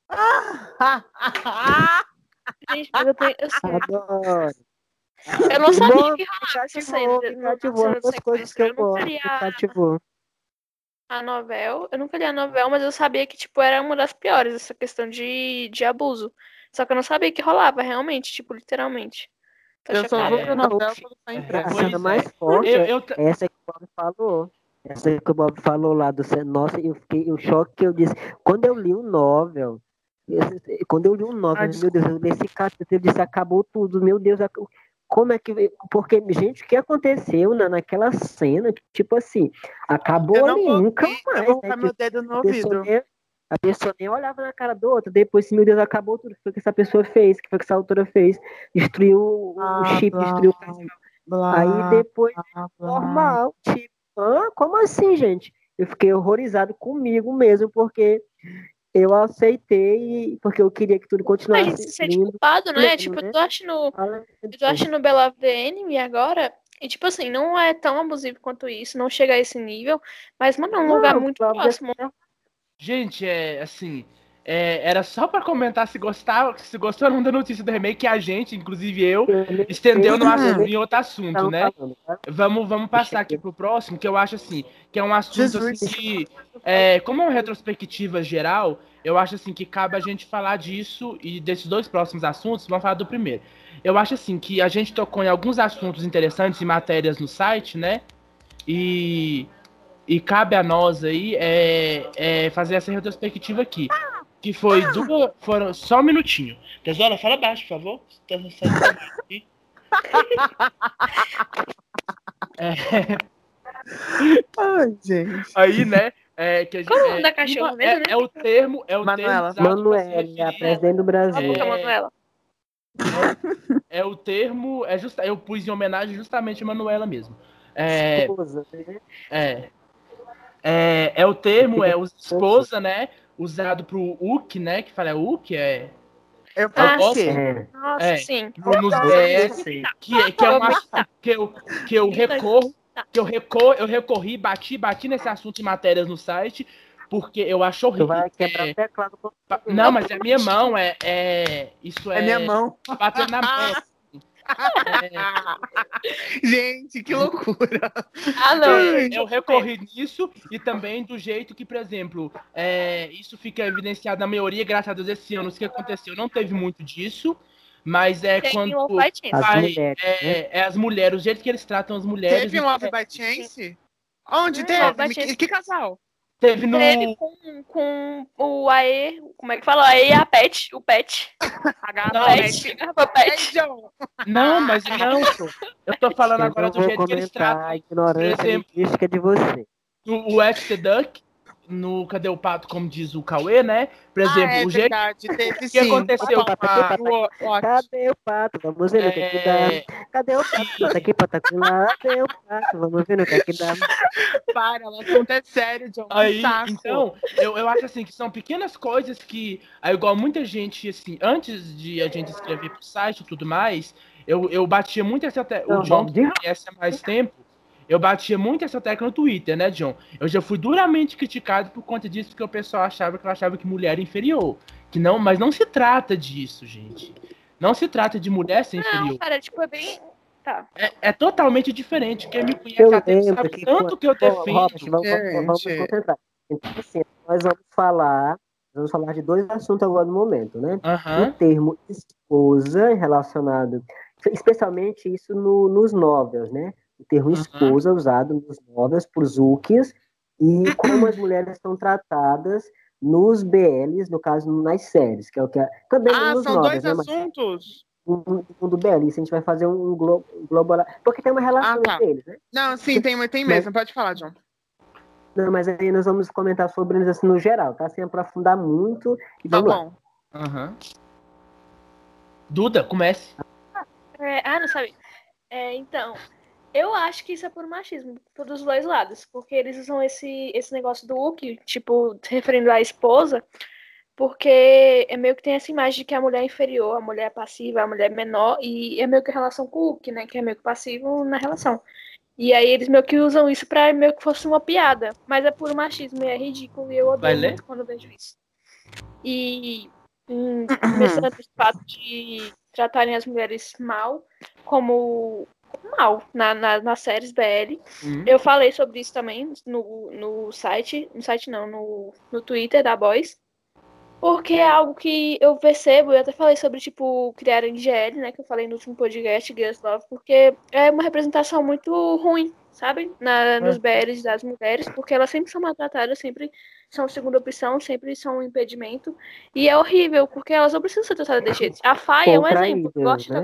Gente, mas eu sei. Adoro. Eu não sabia Bom, que me rolava essa cativou, cena, me na cativou. cena do Duas coisas que sequestro. eu Eu nunca gosto, li me cativou. a novela. Eu nunca li a novela, mas eu sabia que, tipo, era uma das piores, essa questão de abuso. Só que eu não sabia que rolava, realmente, tipo, literalmente. Tô Eu só vou chocada. ver novela quando tá A impresso. cena Pois mais é. forte Eu, é essa que o Bob falou. Essa que o Bob falou lá do nossa, eu fiquei o choque que eu disse. Quando eu li o novel, Ai, meu Deus, eu li esse capítulo, eu disse, acabou tudo, meu Deus, como é que. Porque, gente, o que aconteceu naquela cena? Tipo assim, acabou eu não ali, vou nunca ouvir, eu mais, vou né? colocar meu Tipo, dedo no a pessoa ouvido. nem, a pessoa nem olhava na cara do outro, depois, meu Deus, acabou tudo. O que foi que essa pessoa fez? O que foi que essa autora fez? Destruiu o Blá, chip, blá, destruiu o casal. Aí blá, depois blá, blá. normal, tipo, como assim, gente? Eu fiquei horrorizado comigo mesmo, porque eu aceitei, porque eu queria que tudo A gente se continuasse sente lindo, culpado, né? pleno, Tipo, né? eu tô achando Beloved the Enemy agora. E, tipo assim, não é tão abusivo quanto isso, não chega a esse nível. Mas, mano, é um lugar Não, muito Cláudia, próximo. gente, assim, era só pra comentar se gostava, se gostou ou não da notícia do remake, que a gente, inclusive eu, eu nem estendeu sei, no eu nem em outro sei o que assunto, estavam né? falando, tá? Vamos Deixa passar aqui eu pro próximo, que eu acho assim, que é um assunto assim Jesus. que, como é uma retrospectiva geral, eu acho assim que cabe a gente falar disso e desses dois próximos assuntos, vamos falar do primeiro. Eu acho assim que a gente tocou em alguns assuntos interessantes e matérias no site, né? E, e cabe a nós aí fazer essa retrospectiva aqui. Que foi duas. Foram só um minutinho. Tesoura, fala baixo, por favor. Tá saindo da baixo aqui. Ai, gente. Aí, né? Que a gente, Como o nome da cachorra mesmo, né? é o termo Manuela. usado para se Manuela, a referir. presidente do Cala a Brasil. boca, Manuela. O termo. Eu pus em homenagem justamente a Manuela mesmo. É, Esposa, né? é, o termo, Fica esposa, né? Usado pro UK, né? Que fala UK, Eu é o faço o boss, quê? É, Nossa, sim. nos eu BS, sei. que é Vou um assunto militar. que eu recorro, eu recorri, bati nesse assunto em matérias no site, porque eu acho Tu horrível. vai quebrar o teclado com Não, mas a minha mão isso É minha mão. batendo na mão. Gente, que loucura. Ah, não. Eu recorri nisso e também do jeito que, por exemplo, isso fica evidenciado na maioria, graças a Deus, esse ano. O que aconteceu? Não teve muito disso, mas Tem quando um Fight as vai, mulheres, né? as mulheres, o jeito que eles tratam as mulheres, Teve um Love by Chance? Onde Love teve? by Chance. Que casal? teve Teve com o AE, como é que fala? AE e a Pet, o Pet. Não, Pet, a Pet. John. não, mas não, pô. Eu tô falando Eu agora não do vou jeito que eles comentar a tratam, por ignorância exemplo, linguística de você. o Act the Duck, no Cadê o Pato, como diz o Cauê, né? Por exemplo, É o jeito verdade, teve que sim. aconteceu Pata, com aqui, a. O cadê o pato? Vamos ver no que é que dá. Cadê o pato? Pata aqui, pata lá. Cadê o pato? Vamos ver no que é que dá. Para, o assunto é sério, John. Que Aí, saco. então, eu acho assim que são pequenas coisas que, aí, igual muita gente, assim, antes de a gente escrever pro site e tudo mais, eu batia muito essa tecla. O Não, John, Bob, que me conhece há mais tempo, eu batia muito essa tecla no Twitter, né, John? Eu já fui duramente criticado por conta disso, porque o pessoal achava que mulher era inferior. Que não, mas não se trata disso, gente. Não se trata de mulher ser Não, inferior. cara, tipo, é bem. Tá. É totalmente diferente. Quem me conhece eu há tempo lembro sabe que tanto que eu Bom, Robert, defendo. vamos nos Gente. concentrar. Então, assim, vamos falar de dois assuntos agora no momento, né? O Aham. termo esposa relacionado, especialmente isso nos novels, né? O termo Aham. esposa usado nos novels por Zookies e como as mulheres são tratadas nos BLs, no caso nas séries, que é o que também Ah, nos são dois novels, né? Mas assuntos? do mundo BL. Isso a gente vai fazer um globo lá. Porque tem uma relação tá. entre eles, né? Não, sim, tem mesmo. Pode falar, John. Não, mas aí nós vamos comentar sobre eles assim no geral, tá? Sem aprofundar muito. E Tá vamos lá. bom. Aham. Duda, comece. Não sabe. Então, eu acho que isso é por machismo, dos dois lados. Porque eles usam esse negócio do Uki, tipo, se referindo à esposa, porque é meio que tem essa imagem de que a mulher é inferior, a mulher é passiva, a mulher é menor, e é meio que a relação com o Uki, né? Que é meio que passivo na relação. E aí eles meio que usam isso pra meio que fosse uma piada. Mas é puro machismo e é ridículo e eu Vai odeio ler? muito quando eu vejo isso. E começando esse fato de tratarem as mulheres mal, como mal nas séries BL. Eu falei sobre isso também no site. No site não, no Twitter da Boys. Porque é algo que eu percebo, eu até falei sobre, tipo, criar NGL, né, que eu falei no último podcast, Girls Love, porque é uma representação muito ruim, sabe, nos BLs das mulheres, porque elas sempre são maltratadas, sempre são segunda opção, sempre são um impedimento, e é horrível, porque elas não precisam ser tratadas desse jeito. A Fai é um exemplo, eu gosto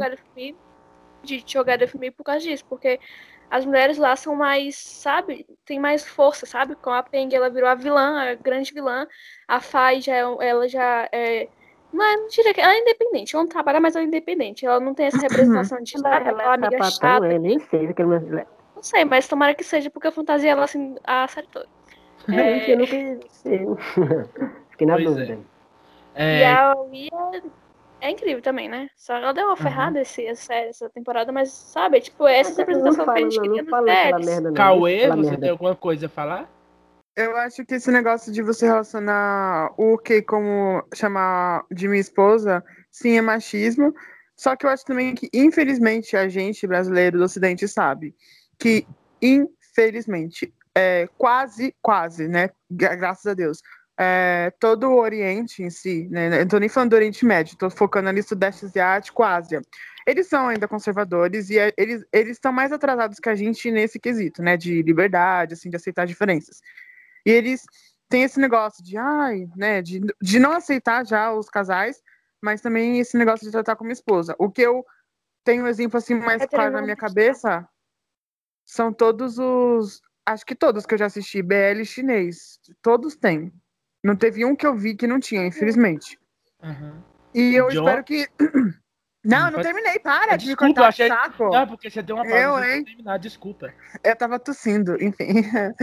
de jogar FMI por causa disso, porque as mulheres lá são mais, sabe, tem mais força, sabe? Com a Peng, ela virou a vilã, a grande vilã. A Fai, ela já é... Não diria que ela é independente, ela não trabalha, mas ela é independente. Ela não tem essa representação de, sabe, Ela aquela é amiga sapatão, chata. nem sei. Não sei, mas tomara que seja, porque eu fantasia ela assim, a série toda. Eu nunca sei. Fiquei na Pois dúvida. E a Lia é incrível também, né? Só ela deu uma ferrada essa temporada, mas, sabe, tipo, essa representação que a gente queria Não nas fala aquela séries. merda, não. Cauê, Aquela você merda. tem alguma coisa a falar? Eu acho que esse negócio de você relacionar o que como chamar de minha esposa, sim, é machismo. Só que eu acho também que, infelizmente, a gente brasileiro do Ocidente sabe que, infelizmente, quase, né? Graças a Deus, todo o Oriente em si, né? Eu tô nem falando do Oriente Médio, tô focando ali no Sudeste Asiático, Ásia. Eles são ainda conservadores e eles estão mais atrasados que a gente nesse quesito, né? De liberdade, assim, de aceitar diferenças. E eles têm esse negócio de, né, de não aceitar já os casais, mas também esse negócio de tratar como esposa. O que eu tenho um exemplo assim mais claro na minha cabeça são acho que todos que eu já assisti, BL chinês, todos têm. Não teve um que eu vi que não tinha, infelizmente. Uhum. E eu John? espero que não, não terminei, para de me Desculpa, eu cortar o achei. saco. Não, porque você deu uma pausa sem Hein? terminar, desculpa. Eu tava tossindo, enfim.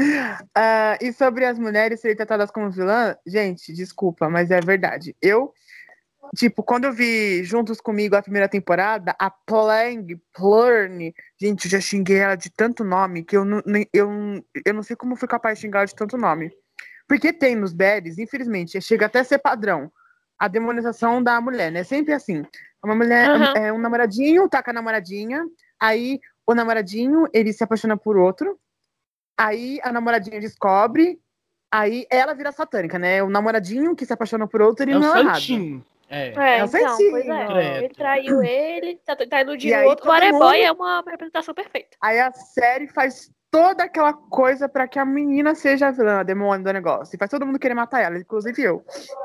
E sobre as mulheres serem tratadas como vilã, gente, desculpa, mas é verdade. Tipo, quando eu vi juntos comigo a primeira temporada, a Plurne, gente, eu já xinguei ela de tanto nome que eu não sei como fui capaz de xingar ela de tanto nome. Porque tem nos BLs, infelizmente, chega até a ser padrão a demonização da mulher, né? Sempre assim. Uma mulher, um namoradinho tá com a namoradinha, aí o namoradinho, ele se apaixona por outro, aí a namoradinha descobre, aí ela vira satânica, né? O namoradinho que se apaixona por outro, ele É o não é errado. Santinho. É o Então, pois Santinho. é. Credo. Ele traiu ele, tá E iludindo o aí outro. O todo Areboy mundo, é uma representação perfeita. aí a série faz toda aquela coisa pra que a menina seja a vilã, a demônio do negócio. E faz todo mundo querer matar ela, inclusive eu.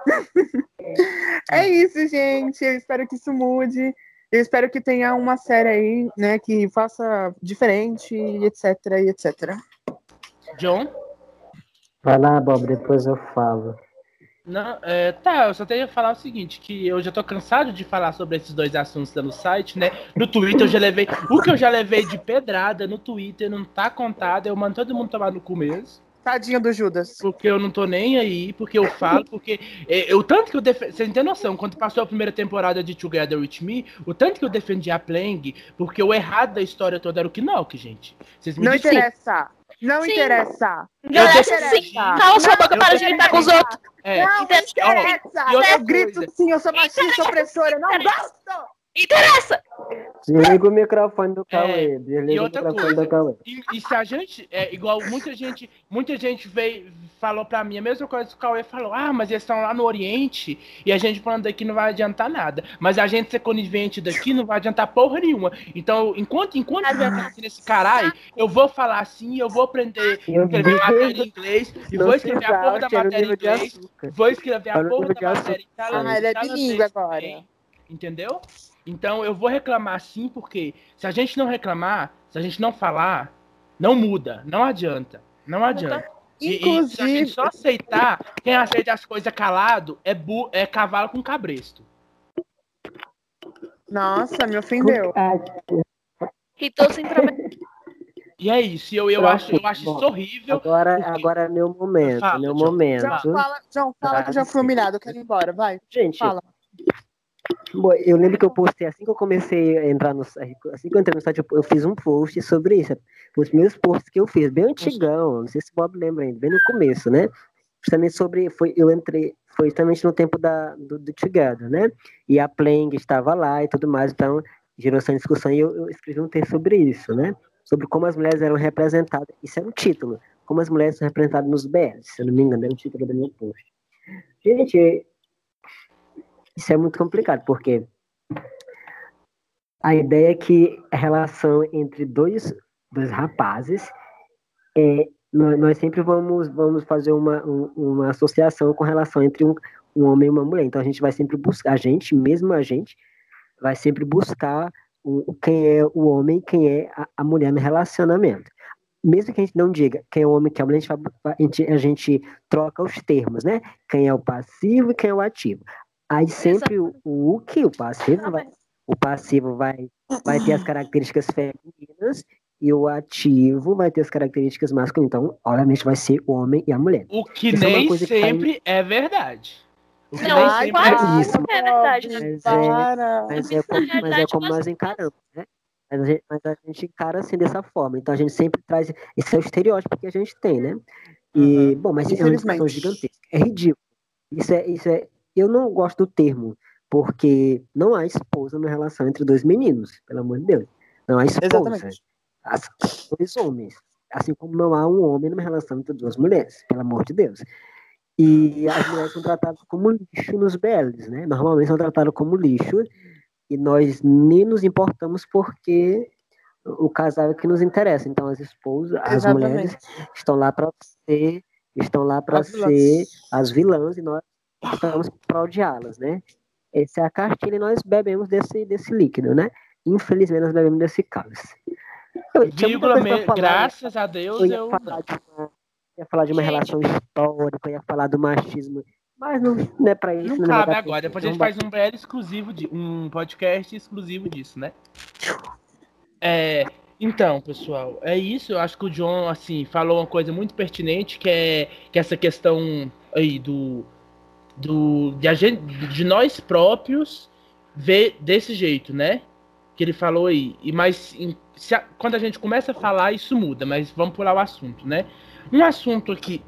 É isso, gente. Eu espero que isso mude. Eu espero que tenha uma série aí, né, que faça diferente, etc, e etc. John? Vai lá, Bob, depois eu falo. Não, tá, eu só tenho que falar o seguinte, que eu já tô cansado de falar sobre esses dois assuntos lá no site, né? No Twitter eu já levei. O que eu já levei de pedrada no Twitter não tá contado, eu mando todo mundo tomar no cu mesmo. Tadinho do Judas. Porque eu não tô nem aí, porque eu falo, porque o tanto que eu defendi. Você não tem noção, quando passou a primeira temporada de Together With Me, o tanto que eu defendi a Plang, porque o errado da história toda era o Knauk, gente. Vocês me Não desculpem. interessa. Não Sim. interessa. Interessa defendi. sim. Cala sua boca, Eu para de gritar com os outros. Não interessa. E outra Eu grito coisa. sim, eu sou machista opressora, eu não gosto. Interessa! Desliga o microfone do Cauê. E Desliga o outra microfone coisa, do Cauê. e se a gente, igual muita gente falou pra mim, a mesma coisa que o Cauê falou, mas eles estão lá no Oriente, e a gente falando daqui não vai adiantar nada, mas a gente ser conivente daqui não vai adiantar porra nenhuma, então, enquanto tiver aqui nesse caralho, eu vou falar assim, eu vou aprender a escrever matéria em inglês, e vou escrever a porra da matéria em inglês, vou escrever a porra da matéria em Ela é bilíngue tailandês agora. também, entendeu? Então eu vou reclamar sim, porque se a gente não reclamar, se a gente não falar, não muda, não adianta, não adianta. E se a gente Inclusive, só aceitar, quem aceita as coisas calado é cavalo com cabresto. nossa, me ofendeu. Ritou sem problema. E é isso, eu acho isso horrível. Agora é meu momento, Fala, meu John. momento. João, fala que eu já fui humilhado, eu quero ir embora, vai. Gente, Fala. bom, eu lembro que eu postei assim que eu comecei a entrar no site, assim que eu entrei no site, eu fiz um post sobre isso. Os primeiros posts que eu fiz, bem antigão, não sei se o Bob lembra ainda, bem no começo, né? Justamente eu entrei, foi justamente no tempo do Together, né? E a Plang estava lá e tudo mais, então gerou essa discussão e eu escrevi um texto sobre isso, né? Sobre como as mulheres eram representadas, isso era um título, como as mulheres são representadas nos BLs, se eu não me engano, era o título do meu post. Gente, isso é muito complicado, porque a ideia é que a relação entre dois rapazes, nós sempre vamos fazer uma associação com relação entre um homem e uma mulher. Então a gente vai sempre buscar, mesmo a gente, vai sempre buscar quem é o homem e quem é a mulher no relacionamento. Mesmo que a gente não diga quem é o homem e quem é a mulher, a gente troca os termos, né? Quem é o passivo e quem é o ativo. Aí sempre o passivo vai ter as características femininas e o ativo vai ter as características masculinas. Então, obviamente, vai ser o homem e a mulher. O que Isso nem é uma coisa que sempre é verdade. O que Não, nem Ai, sempre para, é isso. É verdade, né? Mas é como nós encaramos, né? Mas a gente encara assim dessa forma. Então a gente sempre traz. Esse é o estereótipo que a gente tem, né? E, bom, mas é uma discussão infelizmente. gigantesca. É ridículo. Isso é. Eu não gosto do termo, porque não há esposa na relação entre dois meninos, pelo amor de Deus. Não há esposa. Exatamente. Dois homens. Assim como não há um homem numa relação entre duas mulheres, pelo amor de Deus. E as mulheres são tratadas como lixo nos BLs, né? Normalmente são tratadas como lixo e nós nem nos importamos porque o casal é que nos interessa. Então as mulheres estão lá para ser as vilãs e nós estamos para odiá-las, né? Essa é a cartilha e nós bebemos desse líquido, né? Infelizmente nós bebemos desse cálice. Tinha muita coisa para falar. Graças a Deus eu ia falar de uma relação histórica, eu ia falar do machismo, mas não é para isso. Não cabe agora. Depois a gente faz um podcast exclusivo disso, né? Então, pessoal, é isso. Eu acho que o John, assim, falou uma coisa muito pertinente, que é essa questão aí de nós próprios ver desse jeito, né? Que ele falou aí. Mas quando a gente começa a falar, isso muda. Mas vamos pular o assunto, né? Um assunto aqui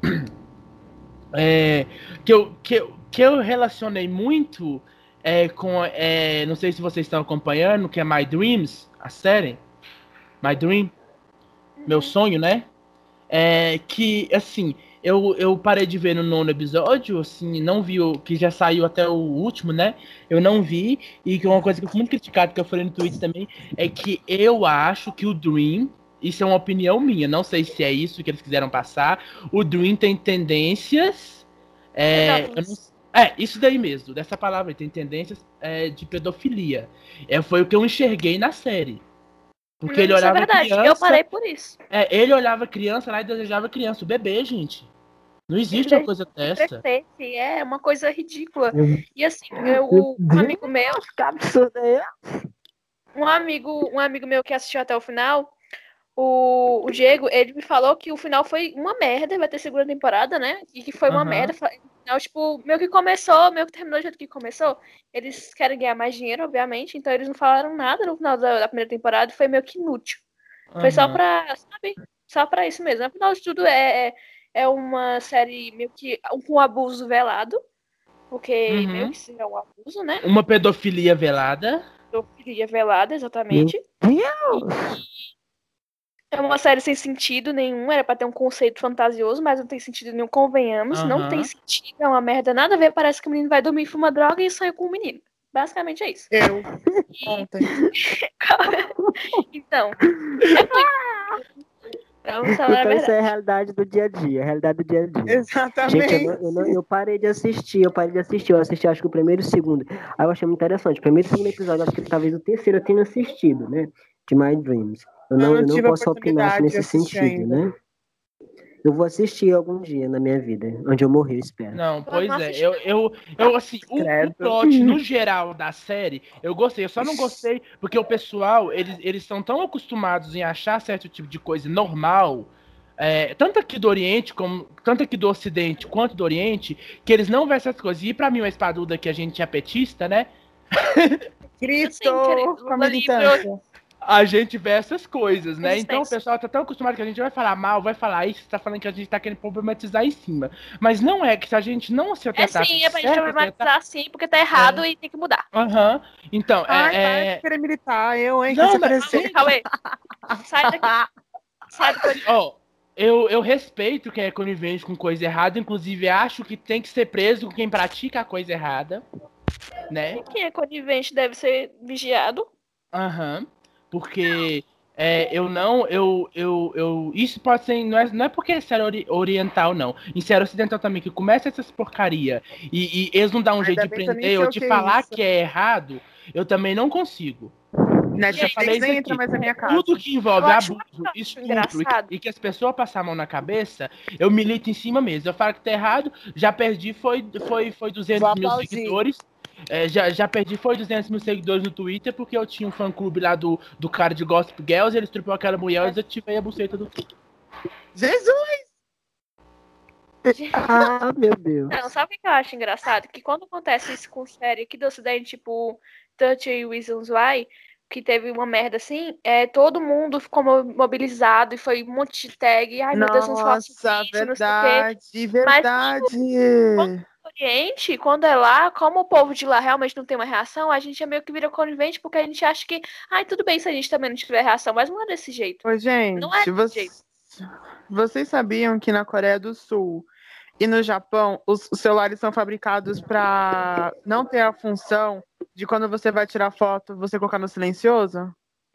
que eu relacionei muito com. Não sei se vocês estão acompanhando, que é My Dreams, a série. My Dream, meu sonho, né? Que, assim, eu parei de ver no 9º episódio, assim, não vi que já saiu até o último, né? Eu não vi, e que uma coisa que eu fui muito criticado, que eu falei no Twitter também, é que eu acho que o Dream, isso é uma opinião minha, não sei se é isso que eles quiseram passar, o Dream tem tendências... isso daí mesmo, dessa palavra, tem tendências de pedofilia. Foi o que eu enxerguei na série. Porque ele olhava criança. Eu parei por isso. Ele olhava criança lá e desejava criança. O bebê, gente. Não existe uma coisa dessa. É uma coisa ridícula. E assim, um amigo meu. Um amigo meu que assistiu até o final, o Diego, ele me falou que o final foi uma merda. Vai ter segunda temporada, né? E que foi uma merda. Então, tipo, meio que terminou do jeito que começou. Eles querem ganhar mais dinheiro, obviamente. Então eles não falaram nada no final da primeira temporada. Foi meio que inútil. Foi só pra, sabe? Só pra isso mesmo. Afinal de tudo, é uma série meio que com abuso velado. Porque meio que isso é um abuso, né? Uma pedofilia velada. Pedofilia velada, exatamente. É uma série sem sentido nenhum, era pra ter um conceito fantasioso, mas não tem sentido nenhum, convenhamos, não tem sentido, é uma merda, nada a ver, parece que o menino vai dormir, fuma droga e sonha com o menino. Basicamente é isso. Ontem. Então, Vamos falar a Então isso é a verdade. realidade do dia a dia, a realidade do dia a dia. Exatamente. Gente, eu parei de assistir, eu assisti acho que o primeiro e o segundo. Aí eu achei muito interessante. O primeiro e o segundo episódio, acho que talvez o terceiro eu tenha assistido, né? De My Dreams. Eu não Eu não tive a posso opinar oportunidade de nesse assistir sentido, ainda. né? Eu vou assistir algum dia na minha vida, onde eu morrer, eu espero. Não, pois não é. assisti, Eu assim, o Credo. plot no geral da série, eu gostei. Eu só não gostei porque o pessoal, eles estão tão acostumados em achar certo tipo de coisa normal, tanto aqui do Oriente, tanto aqui do Ocidente quanto do Oriente, que eles não veem essas coisas. E pra mim, uma espaduda que a gente é petista, né? Cristo querido, com a Lula livre, militância. A gente vê essas coisas, né? Então o resistência. pessoal tá tão acostumado que a gente vai falar mal, vai falar isso, tá falando que a gente tá querendo problematizar em cima. Mas não é que se a gente não se É atentar sim, é pra gente certo, problematizar sim, porque tá errado e tem que mudar. Aham. Então, Ai, para de querer militar, hein, que Não, você mas, cresceu. gente, Cauê, sai daqui. Sai do podcast. ó, eu respeito quem é conivente com coisa errada, inclusive acho que tem que ser preso quem pratica a coisa errada, né? Quem é conivente deve ser vigiado. Aham. Porque eu não. Isso pode ser. Não é porque é série oriental, não. Em série ocidental também, que começa essas porcaria e eles não dão um jeito Ainda de bem que eu nem prender sei ou o de que é falar isso. que é errado, eu também não consigo. Já falei Netflix isso nem entra aqui. mais na minha casa. Tudo que envolve Eu acho abuso, estupro engraçado. e que as pessoas passam a mão na cabeça, eu milito em cima mesmo. Eu falo que tá errado, já perdi, foi 200 Vou mil aplaudir. seguidores. Já perdi, foi 200 mil seguidores no Twitter, porque eu tinha um fã-clube lá do cara de Gossip Girls, ele estrupou aquela mulher, eu desativei a buceta do tudo. Jesus! Ah, meu Deus. Não, sabe o que eu acho engraçado? Que quando acontece isso com série aqui do Ocidente, tipo 30 Reasons Why, que teve uma merda assim, todo mundo ficou mobilizado e foi um monte de tag. Ai, meu Deus, não faça Nossa, isso, não sei o quê. verdade, Mas verdade. no Oriente, quando é lá, como o povo de lá realmente não tem uma reação, a gente é meio que vira conivente porque a gente acha que, ai, tudo bem se a gente também não tiver reação, mas não é desse jeito. Ô, Não é gente, desse jeito. vocês sabiam que na Coreia do Sul e no Japão, os celulares são fabricados para não ter a função de quando você vai tirar foto, você colocar no silencioso?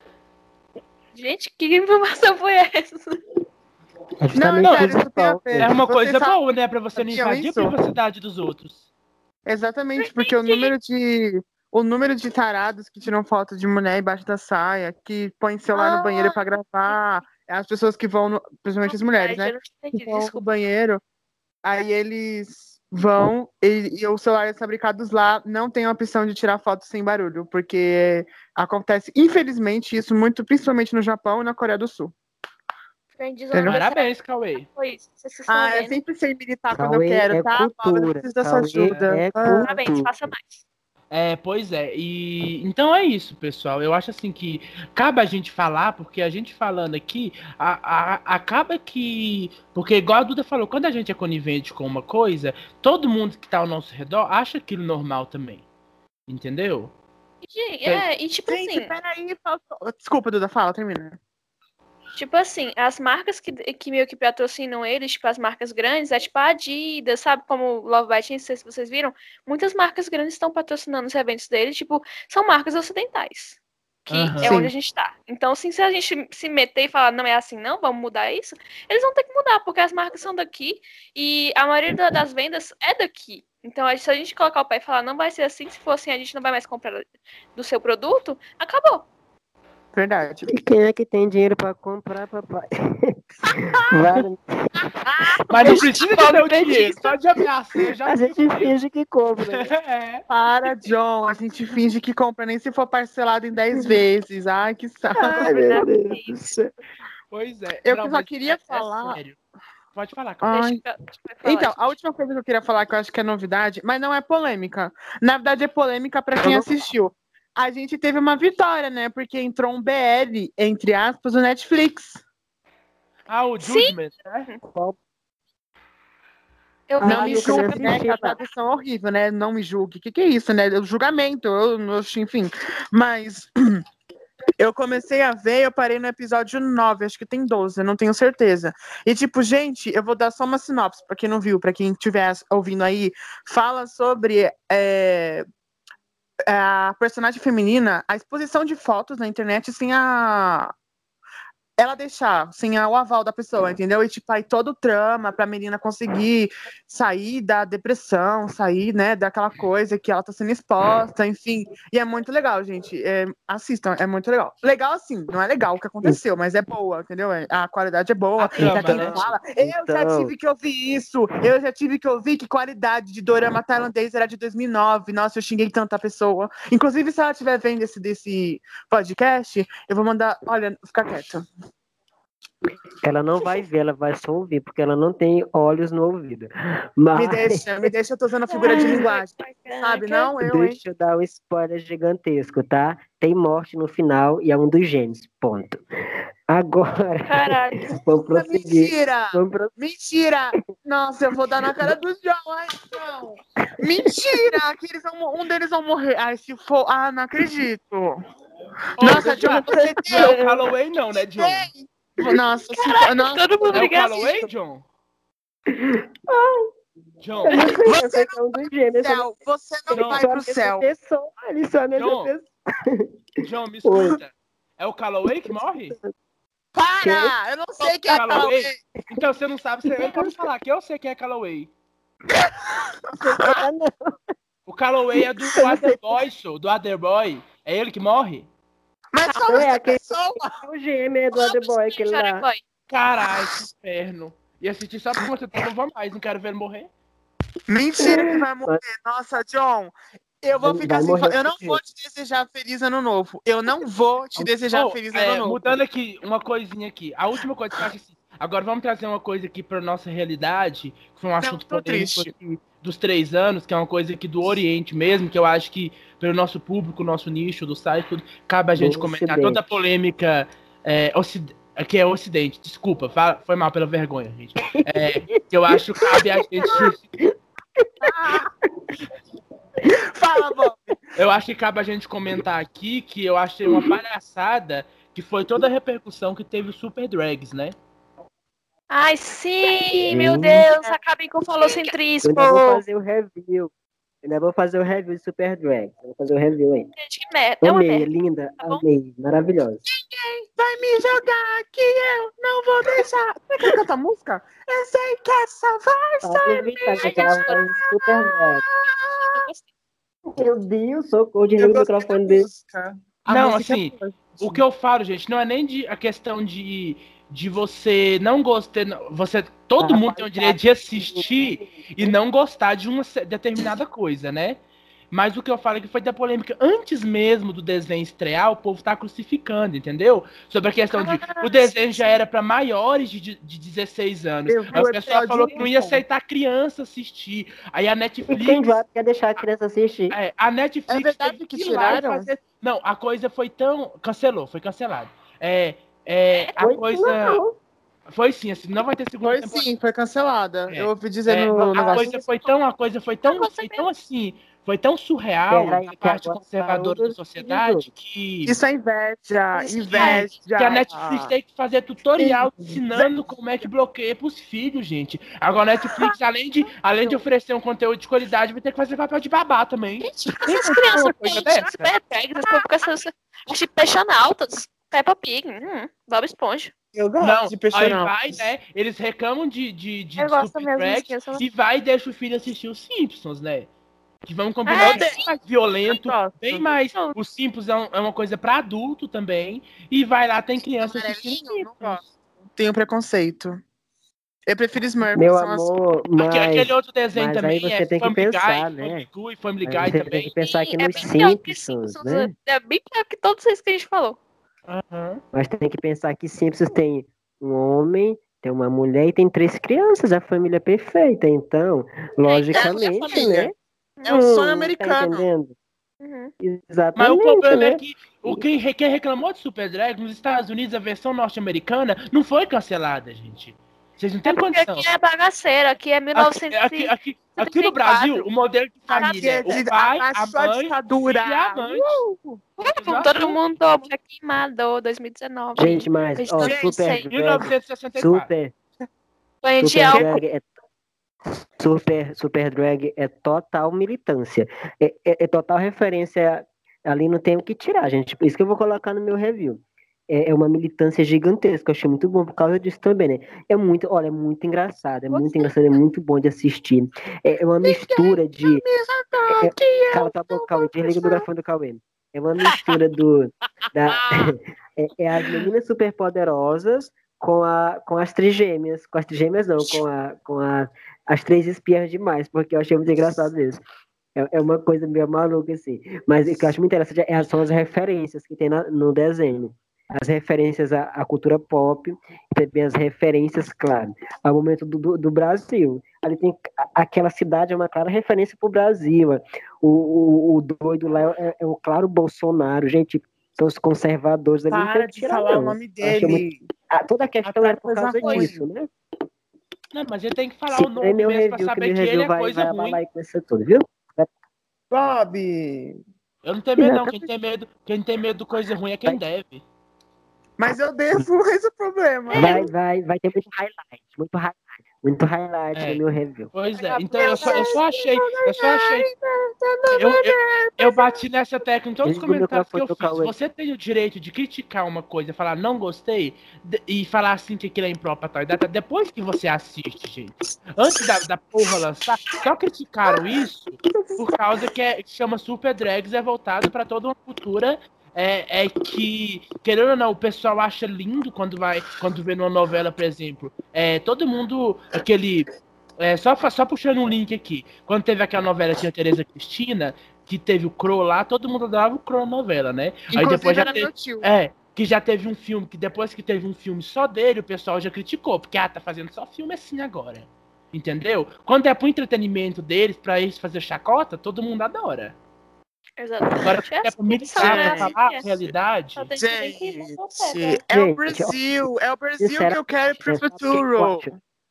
Gente, que informação foi essa? É justamente Não, por sério, isso tem a isso ver. É uma Vocês coisa boa, né? Pra você não sabiam invadir a isso? privacidade dos outros. Exatamente, porque o número de tarados que tiram foto de mulher embaixo da saia, que põe celular no banheiro pra gravar, as pessoas que vão, principalmente as mulheres, né? Eu não Que entendi, vão no desculpa. banheiro, aí eles vão e os celulares fabricados lá não tem a opção de tirar foto sem barulho, porque acontece, infelizmente, isso muito, principalmente no Japão e na Coreia do Sul. Entendeu? Parabéns, Cauê. Foi isso, vocês estão Ah, eu vendo. sempre sei militar quando eu Cauê quero, é tá? Mas eu cultura. preciso dessa Cauê ajuda. é Parabéns, cultura. faça mais. Pois é, e então é isso, pessoal. Eu acho assim que cabe a gente falar, porque a gente falando aqui, acaba que. Porque, igual a Duda falou, quando a gente é conivente com uma coisa, todo mundo que tá ao nosso redor acha aquilo normal também. Entendeu? E tipo Gente, assim, peraí. Desculpa, Duda, fala, termina. tipo assim, as marcas que meio que patrocinam eles, tipo as marcas grandes, é tipo a Adidas, sabe? Como Love Bites, não sei se vocês viram, muitas marcas grandes estão patrocinando os eventos deles, tipo, são marcas ocidentais. Que Aham. é onde a Sim. gente tá. Então, assim, se a gente se meter e falar, não é assim, não, vamos mudar isso, eles vão ter que mudar, porque as marcas são daqui e a maioria das vendas é daqui. Então, se a gente colocar o pé e falar, não vai ser assim, se for assim, a gente não vai mais comprar do seu produto, acabou. Verdade. E quem é que tem dinheiro pra comprar, papai? Vale. Mas não precisa de ter o Pobre dinheiro, petista. só de ameaçar já A gente finge que compra, né? é. Para, John. A gente finge que compra nem se for parcelado em 10 vezes. Ai, que saco. Ai, meu Deus do céu. Pois é. Eu Não, só mas queria é falar. sério. Pode falar, Cauê. Ai. Deixa eu falar, Então, gente. a última coisa que eu queria falar, que eu acho que é novidade, mas não é polêmica. Na verdade, é polêmica para quem assistiu. A gente teve uma vitória, né? Porque entrou um BL, entre aspas, no Netflix. O Judgment, né? Eu Não vi me isso. nunca julgue, né? Que a tradução é horrível, né? Não me julgue. O que é isso, né? O julgamento, enfim. Mas eu comecei a ver, eu parei no episódio 9, acho que tem 12, eu não tenho certeza. E, tipo, gente, eu vou dar só uma sinopse pra quem não viu, pra quem estiver ouvindo aí. Fala sobre a personagem feminina, a exposição de fotos na internet sem ela deixar sem o aval da pessoa, entendeu? E tipo, aí todo o trama pra menina conseguir sair da depressão, sair, né, daquela coisa que ela tá sendo exposta, enfim. E é muito legal, gente. Assistam, é muito legal. Legal assim, não é legal o que aconteceu, mas é boa, entendeu? A qualidade é boa. A trama, Pra quem né? fala, eu já tive que ouvir isso, eu já tive que ouvir que qualidade de dorama tailandês era de 2009. Nossa, eu xinguei tanta pessoa. Inclusive, se ela estiver vendo desse podcast, eu vou mandar, olha, fica quieta. Ela não vai ver, ela vai só ouvir, porque ela não tem olhos no ouvido. Me Mas deixa, eu tô usando a figura de linguagem. Sabe, não? Eu, hein? deixa eu dar um spoiler gigantesco, tá? Tem morte no final e é um dos gêmeos. Ponto. Agora, Caralho. vamos prosseguir. Mentira! Vamos pro- Mentira! Nossa, eu vou dar na cara do John, ai, não! Mentira! Que um deles vão morrer. Ai, se for. Ah, não acredito. Nossa, John, você Não é o tem. Calloway, não, né, John? Nossa, se for. Nossa, Todo mundo É o ligado. Calloway, John? John, Eu não sei, eu Você sei que é um dos gêmeos. céu, você não Não. vai Só a pro mesma céu. pessoa, eles são a mesma John. pessoa. John, me Oi. escuta. É o Calloway que morre? Para! Eu não sei quem é Calloway? Calloway. Então você não sabe, você pode falar que eu sei quem é Calloway. Ah, não. O Calloway é do Other Boy, show, do Other Boy. É ele que morre? Mas qual Não é é essa aquele pessoa? o gêmeo é do Other Boy, aquele lá. Boy. Caralho, que inferno. E assistir só por conta do não vou mais, não quero ver ele morrer. Mentira que vai morrer. Nossa, John, eu vou Vai ficar assim. morrer Eu não porque- vou te desejar feliz ano novo. Eu não vou te desejar Oh, feliz ano novo. mudando aqui, uma coisinha aqui. A última coisa que eu acho assim. Agora vamos trazer uma coisa aqui pra nossa realidade, que foi um assunto tô polêmico triste. aqui dos 3 anos, que é uma coisa aqui do Oriente mesmo, que eu acho que pelo nosso público, nosso nicho do site, tudo, cabe a gente Do comentar Ocidente. toda a polêmica que é Ocidente. Desculpa, foi mal pela vergonha, gente. Que eu acho que cabe a gente. Fala, Bob. Eu acho que cabe a gente comentar aqui que eu achei uma palhaçada que foi toda a repercussão que teve o Super Drags, né? Ai, sim, meu Deus, acabem com o Eu falocentrismo. ainda vou fazer o review. Ainda vou fazer o review de Super Drag. Vou fazer o review aí. Gente, que merda. É uma Amei, merda. linda, Tá bom? amei, maravilhosa. Vai me jogar que eu não vou deixar. Você quer cantar música? Eu sei que essa voz Pablo Vittar, com aquela voz de Super Drag. Eu gostei. Meu Deus, socorro, Eu desliga o gostei da microfone dele. música. A Não, música assim, é boa. o que eu falo, gente, não é nem a questão de você não gostar. Todo mundo tem o direito de assistir e não gostar de uma determinada coisa, né? Mas o que eu falo é que foi da polêmica antes mesmo do desenho estrear, o povo tá crucificando, entendeu? Sobre a questão de o desenho já era para maiores de 16 anos. Eu vi Aí o o pessoal falou que não ia episódio aceitar criança assistir. Aí a E quem Netflix. já quer deixar a criança assistir? A Netflix É verdade teve que ir lá e tiraram? fazer. Não, a coisa foi tão. Foi cancelado. A Foi coisa. não. Foi sim, assim, não vai ter segunda Foi temporada. sim, foi cancelada. É. Eu ouvi dizer no A negócio. coisa foi tão assim, foi tão surreal Peraí, da que parte agora conservadora parou da sociedade que Isso é inveja, Isso é inveja. a Netflix tem que fazer tutorial ensinando como é que bloqueia pros filhos, gente. Agora a Netflix, além de oferecer um conteúdo de qualidade, vai ter que fazer papel de babá também. Gente, Tem essas como crianças uma coisa têm dessa? super drags, esse povo com essas peixonautas, Peppa Pig, Bob Esponja. Eu gosto Não, de aí personal. vai, né? Eles reclamam de Eu gosto Super mesmo Drags disso, eu sou- e vai e deixa o filho assistir os Simpsons, né? Que vamos combinar que é bem mais violento, bem mais. Os Simpsons é uma coisa pra adulto também. E vai lá, tem criança assistindo Amarelinho? Não Simpsons. gosto. Tenho preconceito. Eu prefiro Smurfs. Meu são as- amor, mas, Aquele outro desenho mas também aí você tem que Family pensar, Guy, né? Family Guy, Family Mas Guy você tem também. que pensar que É nos bem pior que Simpsons, Simpsons, né? é bem pior que todos esses que a gente falou. Aham. Mas tem que pensar que Simpsons tem um homem, tem uma mulher e tem 3 crianças, a família é perfeita. Então, logicamente, família. né? É o sonho Tá americano. entendendo? Uhum. Mas Exatamente, o problema né? é que quem reclamou de Super Drag nos Estados Unidos, a versão norte-americana, não foi cancelada, gente. Vocês não É têm porque condição. aqui é bagaceira, aqui é 1900 Aqui no Brasil, o modelo de família, Aqui é o pai, a abaixou a mãe, ditadura. e a mãe. todo mundo é queimado, 2019. Gente, mas, ó, Gente, Super sei. Drag, 1964. Banho de Super álcool. Drag Super Drag é total militância. É total referência. Ali não tem o que tirar, gente. Isso que eu vou colocar no meu review. é uma militância gigantesca. Eu achei muito bom por causa disso também, né? É muito, olha, é muito engraçado, é muito bom de assistir. É uma mistura de. Cala tua boca, Cauê, desliga o microfone do Cauê. É uma mistura da, as meninas superpoderosas com as trigêmeas. Com as trigêmeas não, as três espiãs demais, porque eu achei muito engraçado isso. É uma coisa meio maluca, assim. Mas o que eu acho muito interessante são as referências que tem no desenho. As referências à cultura pop, e também as referências, claro, ao momento do Brasil. Ali tem aquela cidade, é uma clara referência para o Brasil. O doido lá é o claro Bolsonaro. Gente, são os conservadores ali, não tem Para que de tirar, falar o não. nome Eu achei muito... dele. Toda a questão era por causa Coisa ruim. disso, né? Não, mas ele tem que falar Se o nome meu mesmo pra review, que saber meu que ele review é vai coisa abalar ruim. aí com isso tudo, viu? Bob! Eu não tenho medo, não. Quem tem medo de coisa ruim é quem deve. Mas eu devo, esse é o problema. Vai ter muito highlight no meu review. Pois é, então eu só achei. Eu bati nessa tecla em todos os Desliga o comentários que microfone eu do fiz. Cauê. Você tem o direito de criticar uma coisa, falar não gostei, e falar assim que aquilo é impróprio pra tal data, depois que você assiste, gente. Antes da porra lançar, só criticaram isso por causa que chama Super Drags, é voltado pra toda uma cultura que, querendo ou não, o pessoal acha lindo quando vê numa novela, por exemplo. Todo mundo, só puxando um link aqui. Quando teve aquela novela, tinha a Tereza Cristina, que teve o Crow lá, todo mundo adorava o Crow na novela, né? Inclusive, Aí depois já era teve. meu tio. Que já teve um filme, que depois que teve um filme só dele, o pessoal já criticou, porque tá fazendo só filme assim agora. Entendeu? Quando é pro entretenimento deles, pra eles fazer chacota, todo mundo adora. Exatamente. Agora, é pra militar, pra falar a realidade. Gente, é o Brasil. É o Brasil que eu quero pro futuro.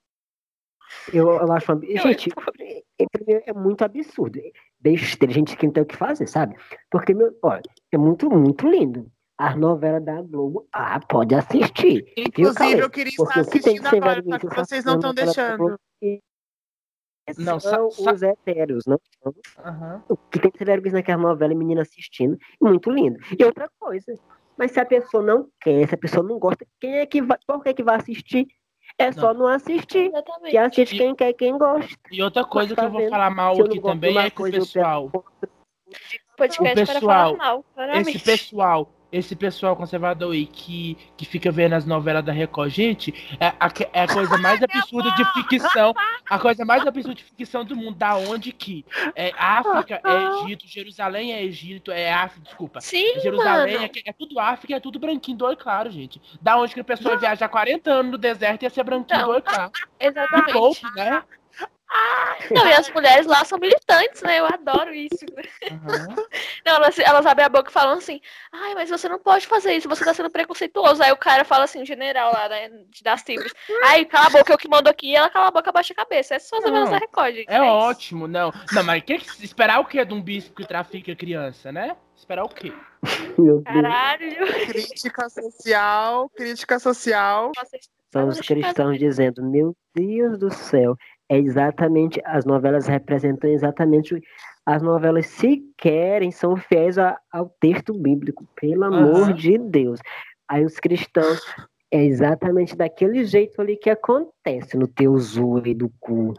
Eu acho gente, é muito absurdo. Besteira, gente que não tem o que fazer, sabe? Porque, olha, é muito, muito lindo. As novelas da Globo, pode assistir. Inclusive, eu queria estar assistindo agora, só que vocês não estão deixando. Não, são os heteros, não são. O que tem que naquela novela, menina assistindo, muito lindo. E outra coisa, mas se a pessoa não quer, se a pessoa não gosta, por que vai assistir? É só não assistir. Exatamente. Que assiste quem quer, quem gosta. E outra coisa que eu vou falar mal Se eu não aqui gosto de também uma é que o coisa, pessoal. Podcast para falar mal, claramente. Esse pessoal conservador aí que fica vendo as novelas da Record, gente, é a coisa mais absurda de ficção. A coisa mais absurda de ficção do mundo. Da onde que África é Egito, Jerusalém é Egito, África, desculpa. Sim, Jerusalém mano. é tudo África, é tudo branquinho do olho claro, gente. Da onde que a pessoa ia viajar 40 anos no deserto e ia ser branquinho do olho claro. Exatamente. Me poupe, né? Não, e as mulheres lá são militantes, né? Eu adoro isso. Não, elas abrem a boca e falam assim, ai, mas você não pode fazer isso, você tá sendo preconceituoso. Aí o cara fala assim, o general lá, né, das tribos, ai, cala a boca, eu que mando aqui, e ela cala a boca, abaixa a cabeça. Essas são as novelas da Record, gente. É ótimo, não. Não, mas esperar o quê de um bispo que trafica criança, né? Esperar o quê? Caralho. Crítica social. São os cristãos dizendo, meu Deus do céu, as novelas representam exatamente, as novelas se querem, são fiéis ao texto bíblico, pelo amor de Deus. Aí os cristãos, é exatamente daquele jeito ali que acontece no teu zoe do cu.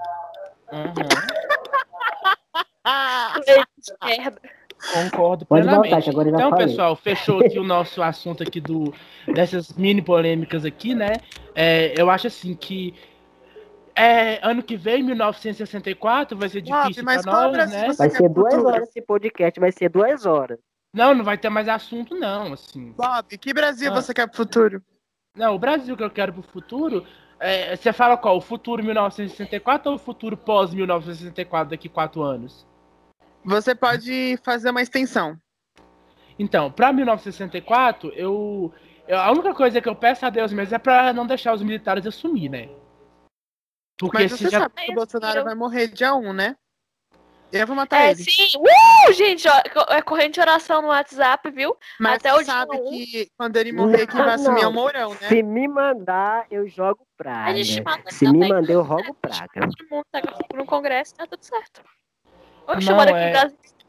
Merda. Concordo Pode plenamente. voltar, que agora eu já Então, falei. pessoal, fechou aqui o nosso assunto aqui dessas mini polêmicas aqui, né? Eu acho assim que ano que vem, 1964, vai ser difícil para nós, né? Vai ser 2 horas esse podcast, vai ser 2 horas. Não vai ter mais assunto, não, assim. Bob, que Brasil você quer pro futuro? Não, o Brasil que eu quero pro futuro, você fala qual? O futuro 1964 ou o futuro pós 1964, daqui 4 anos? Você pode fazer uma extensão. Então, pra 1964, a única coisa que eu peço a Deus mesmo é pra não deixar os militares assumir, né? Porque mas você sabe que o Bolsonaro vai morrer dia 1, né? Eu vou matar ele. Sim. Gente, é corrente de oração no WhatsApp, viu? Mas até você sabe que quando ele morrer, quem vai assumir é o Mourão, né? Se me mandar, eu jogo praga. Se também. Me mandar, eu rogo praga. Todo mundo tá no Congresso, tá tudo certo. Não,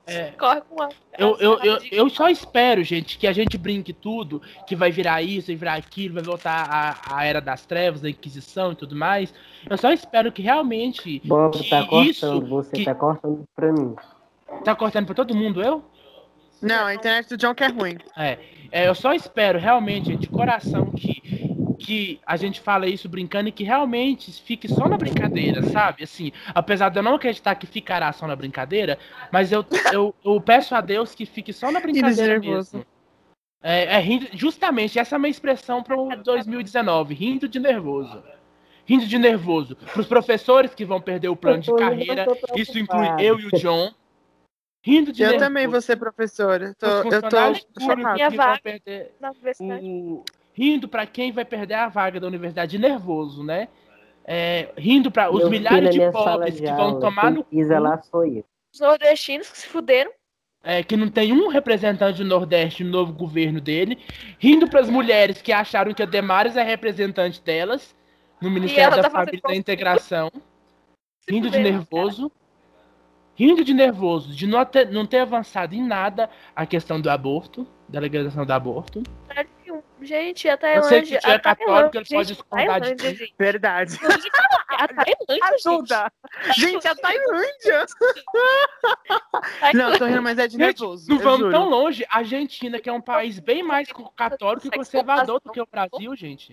corre com a. Eu só espero, gente, que a gente brinque tudo, que vai virar isso, vai virar aquilo, vai voltar a Era das Trevas, da Inquisição e tudo mais. Eu só espero que realmente Bob, que tá cortando, isso você que tá cortando pra mim. tá cortando pra todo mundo, eu? Não, a internet do John que é ruim. Eu só espero realmente, gente, de coração, que a gente fala isso brincando e que realmente fique só na brincadeira, sabe? Assim, apesar de eu não acreditar que ficará só na brincadeira, mas eu peço a Deus que fique só na brincadeira mesmo. Justamente, essa é a minha expressão para o 2019, rindo de nervoso. Rindo de nervoso. Para os professores que vão perder o plano de carreira, isso inclui eu e o John. Rindo de Eu nervoso. também vou ser professora. Os Eu tô funcionários chocada. públicos que vão perder Na universidade. rindo para quem vai perder a vaga da universidade, nervoso, né? Rindo para os Meu milhares filho, de minha pobres sala que de vão aula, tomar quem no pisa cu, lá sou eu. Os nordestinos que se fuderam. que não tem um representante do Nordeste no novo governo dele, rindo para as mulheres que acharam que a Damares é representante delas no Ministério ela da tá Família e da fazendo Integração, rindo de fuderam, nervoso. Rindo de nervoso, de não ter avançado em nada a questão do aborto, da legalização do aborto. Gente, a Eu sei que Tailândia. o tio é católico, ele pode discordar de Tailândia, mim. gente. Verdade. A Tailândia, gente. Ajuda! Gente, a Tailândia! Não, tô rindo, mas é de Gente, nervoso. não eu vamos juro. tão longe. A Argentina, que é um país bem mais católico e conservador do que o Brasil, gente.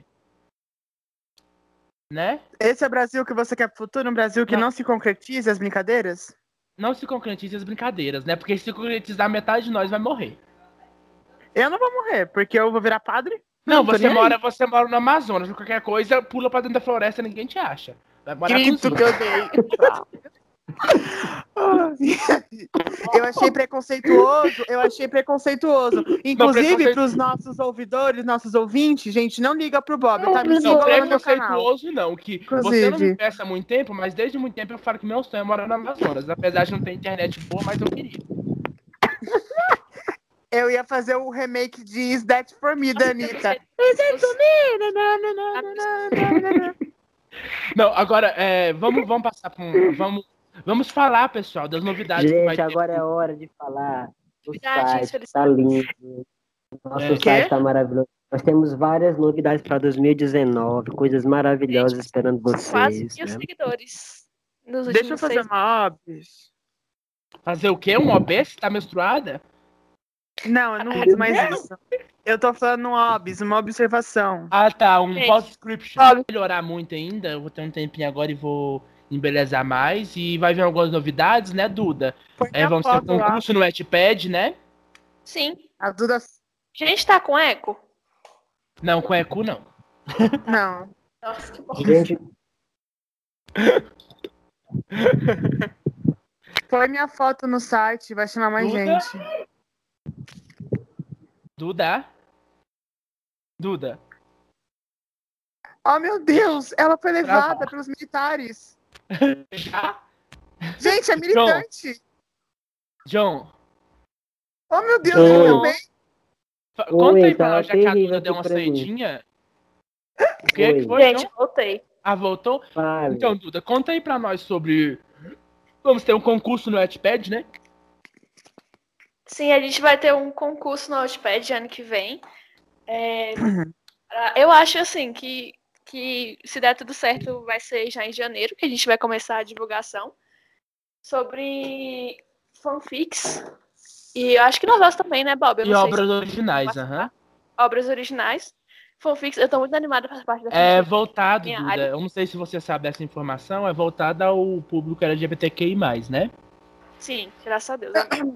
Né? Esse é o Brasil que você quer pro futuro? Um Brasil que não se concretize as brincadeiras? Não se concretize as brincadeiras, né? Porque se concretizar, metade de nós vai morrer. Eu não vou morrer, porque eu vou virar padre. Não, tô você nem aí. mora no Amazonas, qualquer coisa, pula pra dentro da floresta, ninguém te acha. Vai morar com os Grito que eu dei. Eu achei preconceituoso. Inclusive, pros nossos ouvidores, nossos ouvintes, gente, não liga pro Bob, tá? Me Não, sigam lá no meu canal. preconceituoso não, que você não me peça há muito tempo, mas desde muito tempo eu falo que meu sonho é morar no Amazonas, apesar de não ter internet boa, mas eu queria. Eu ia fazer o remake de Is That For Me, da Anitta. Não, agora, vamos passar para vamos falar, pessoal, das novidades que vai Gente, ter. agora é hora de falar. O Novidades, site tá lindo. Nosso site tá maravilhoso. Nós temos várias novidades para 2019, coisas maravilhosas esperando Quase vocês. 1.000 Né? seguidores. Nos Deixa eu últimos fazer 6 uma obs. Fazer o quê? Um OB? Você tá menstruada? Não, eu não uso mais isso. Eu tô falando um obs, uma observação. Ah, tá, um Gente, post-scription. Vou melhorar muito ainda, eu vou ter um tempinho agora e vou embelezar mais. E vai vir algumas novidades, né, Duda? Põe minha Vamos ter foto lá. concurso no Wattpad, né? Sim. A Duda... Gente, tá com eco? Não, com ECU não. Não. Nossa, que bom. Gente, Põe minha foto no site, vai chamar mais Duda? gente. Duda. Oh, meu Deus! Ela foi levada Travou. pelos militares. Já? Gente, é militante. John, Oh, meu Deus, Oi. eu também. conta aí Oi, pra tá nós, já que a terrível Duda deu uma aqui pra mim. saidinha. O que Oi. foi, Gente, John? voltei. Ah, voltou? Fale. Então, Duda, conta aí pra nós sobre... Vamos ter um concurso no Wattpad, né? Sim, a gente vai ter um concurso no Wattpad ano que vem. Eu acho, assim, que se der tudo certo, vai ser já em janeiro, que a gente vai começar a divulgação sobre fanfics. E eu acho que novelas também, né, Bob? Eu E não sei obras se originais, aham. obras originais. Fanfics, eu tô muito animada pra essa parte da É fanfic. voltado, Minha Duda, área. eu não sei se você sabe dessa informação, é voltado ao público LGBTQI+, né? Sim, graças a Deus.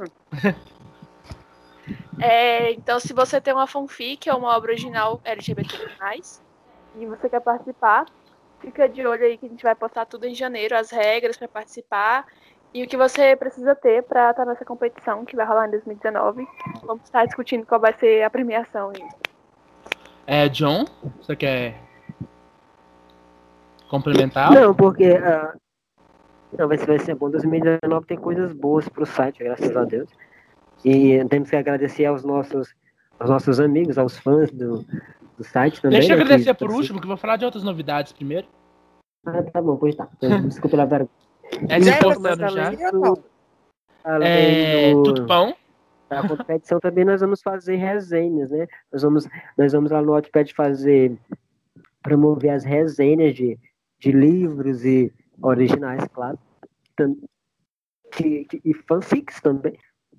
Então, se você tem uma fanfic ou uma obra original LGBT+, e você quer participar, fica de olho aí que a gente vai postar tudo em janeiro, as regras para participar e o que você precisa ter para estar nessa competição que vai rolar em 2019. Vamos estar discutindo qual vai ser a premiação. John, você quer complementar? Não, porque não, vai ser bom. 2019 tem coisas boas pro site, graças a Deus. E temos que agradecer aos nossos amigos, aos fãs do site também. Deixa eu né, agradecer que, por último, que eu vou falar de outras novidades primeiro. Ah, tá bom, pois tá. Então, desculpa pela vergonha. Se Já é postando pra já. saber, não? além Tudo bom? da competição, também nós vamos fazer resenhas, né? Nós vamos lá no Wattpad promover as resenhas de livros e originais, claro, e fanfics também,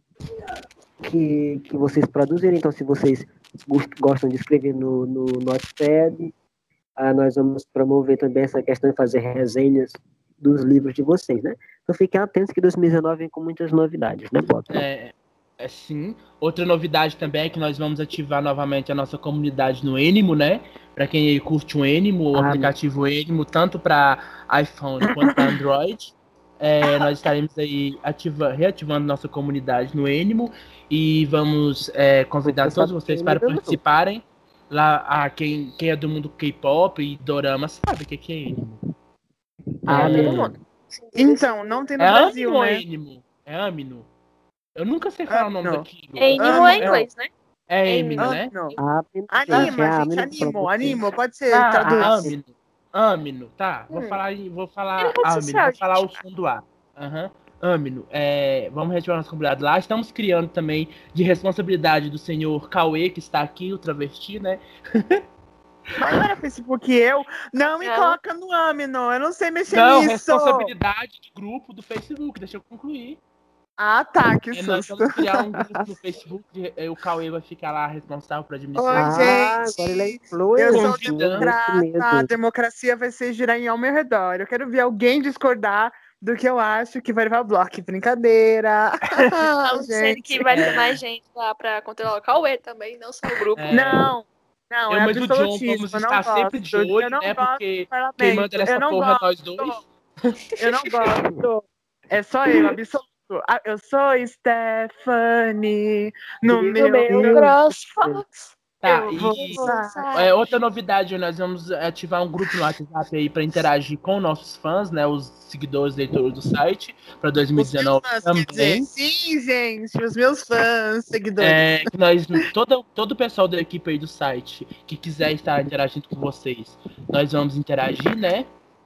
que vocês produzirem. Então, se vocês gostam de escrever no Wattpad, nós vamos promover também essa questão de fazer resenhas dos livros de vocês, né? Então, fiquem atentos que 2019 vem com muitas novidades, né, Bob? Sim. Outra novidade também é que nós vamos ativar novamente a nossa comunidade no Enimo, né? Para quem aí curte o Enimo, o aplicativo Enimo, tanto para iPhone quanto para Android. Nós estaremos aí reativando nossa comunidade no Enimo e vamos convidar todos vocês para participarem. Lá, quem é do mundo K-pop e dorama sabe o que é Enimo. Todo mundo. Então, não tem no Brasil, Animo, né? ou Enimo? É Amino. Eu nunca sei falar o nome daquilo. Enimo é inglês, né? É Emino, né? Animo, pode ser traduz. Amino, tá. Vou falar Amino, vou falar o som do A. Amino, vamos retirar nossa comunidade lá. Estamos criando também, de responsabilidade do senhor Cauê, que está aqui, o travesti, né? Maior Facebook que eu, não me coloca no Amino, eu não sei mexer nisso. Não, responsabilidade do grupo do Facebook, deixa eu concluir. Ah, tá, que susto. Nós vamos criar um grupo no Facebook, o Cauê vai ficar lá responsável por administrar. Oi, gente, agora ele é influencer. Eu sou democrata, a democracia vai ser girar ao meu redor. Eu quero ver alguém discordar do que eu acho que vai levar o bloco. Brincadeira. Não sei que vai ter mais gente lá pra controlar o Cauê também, não só o grupo. Não, mas o John vamos estar sempre de olho, né? Porque quem manda nessa porra é nós dois. Eu não gosto. É só eu, absoluto. Eu sou Stephanie no meu CrossFox. Tá, outra novidade, nós vamos ativar um grupo no WhatsApp aí para interagir com nossos fãs, né, os seguidores, leitores do site, para 2019 também. Sim, gente, os meus fãs, seguidores. Todo o pessoal da equipe aí do site que quiser estar interagindo com vocês, nós vamos interagir, né?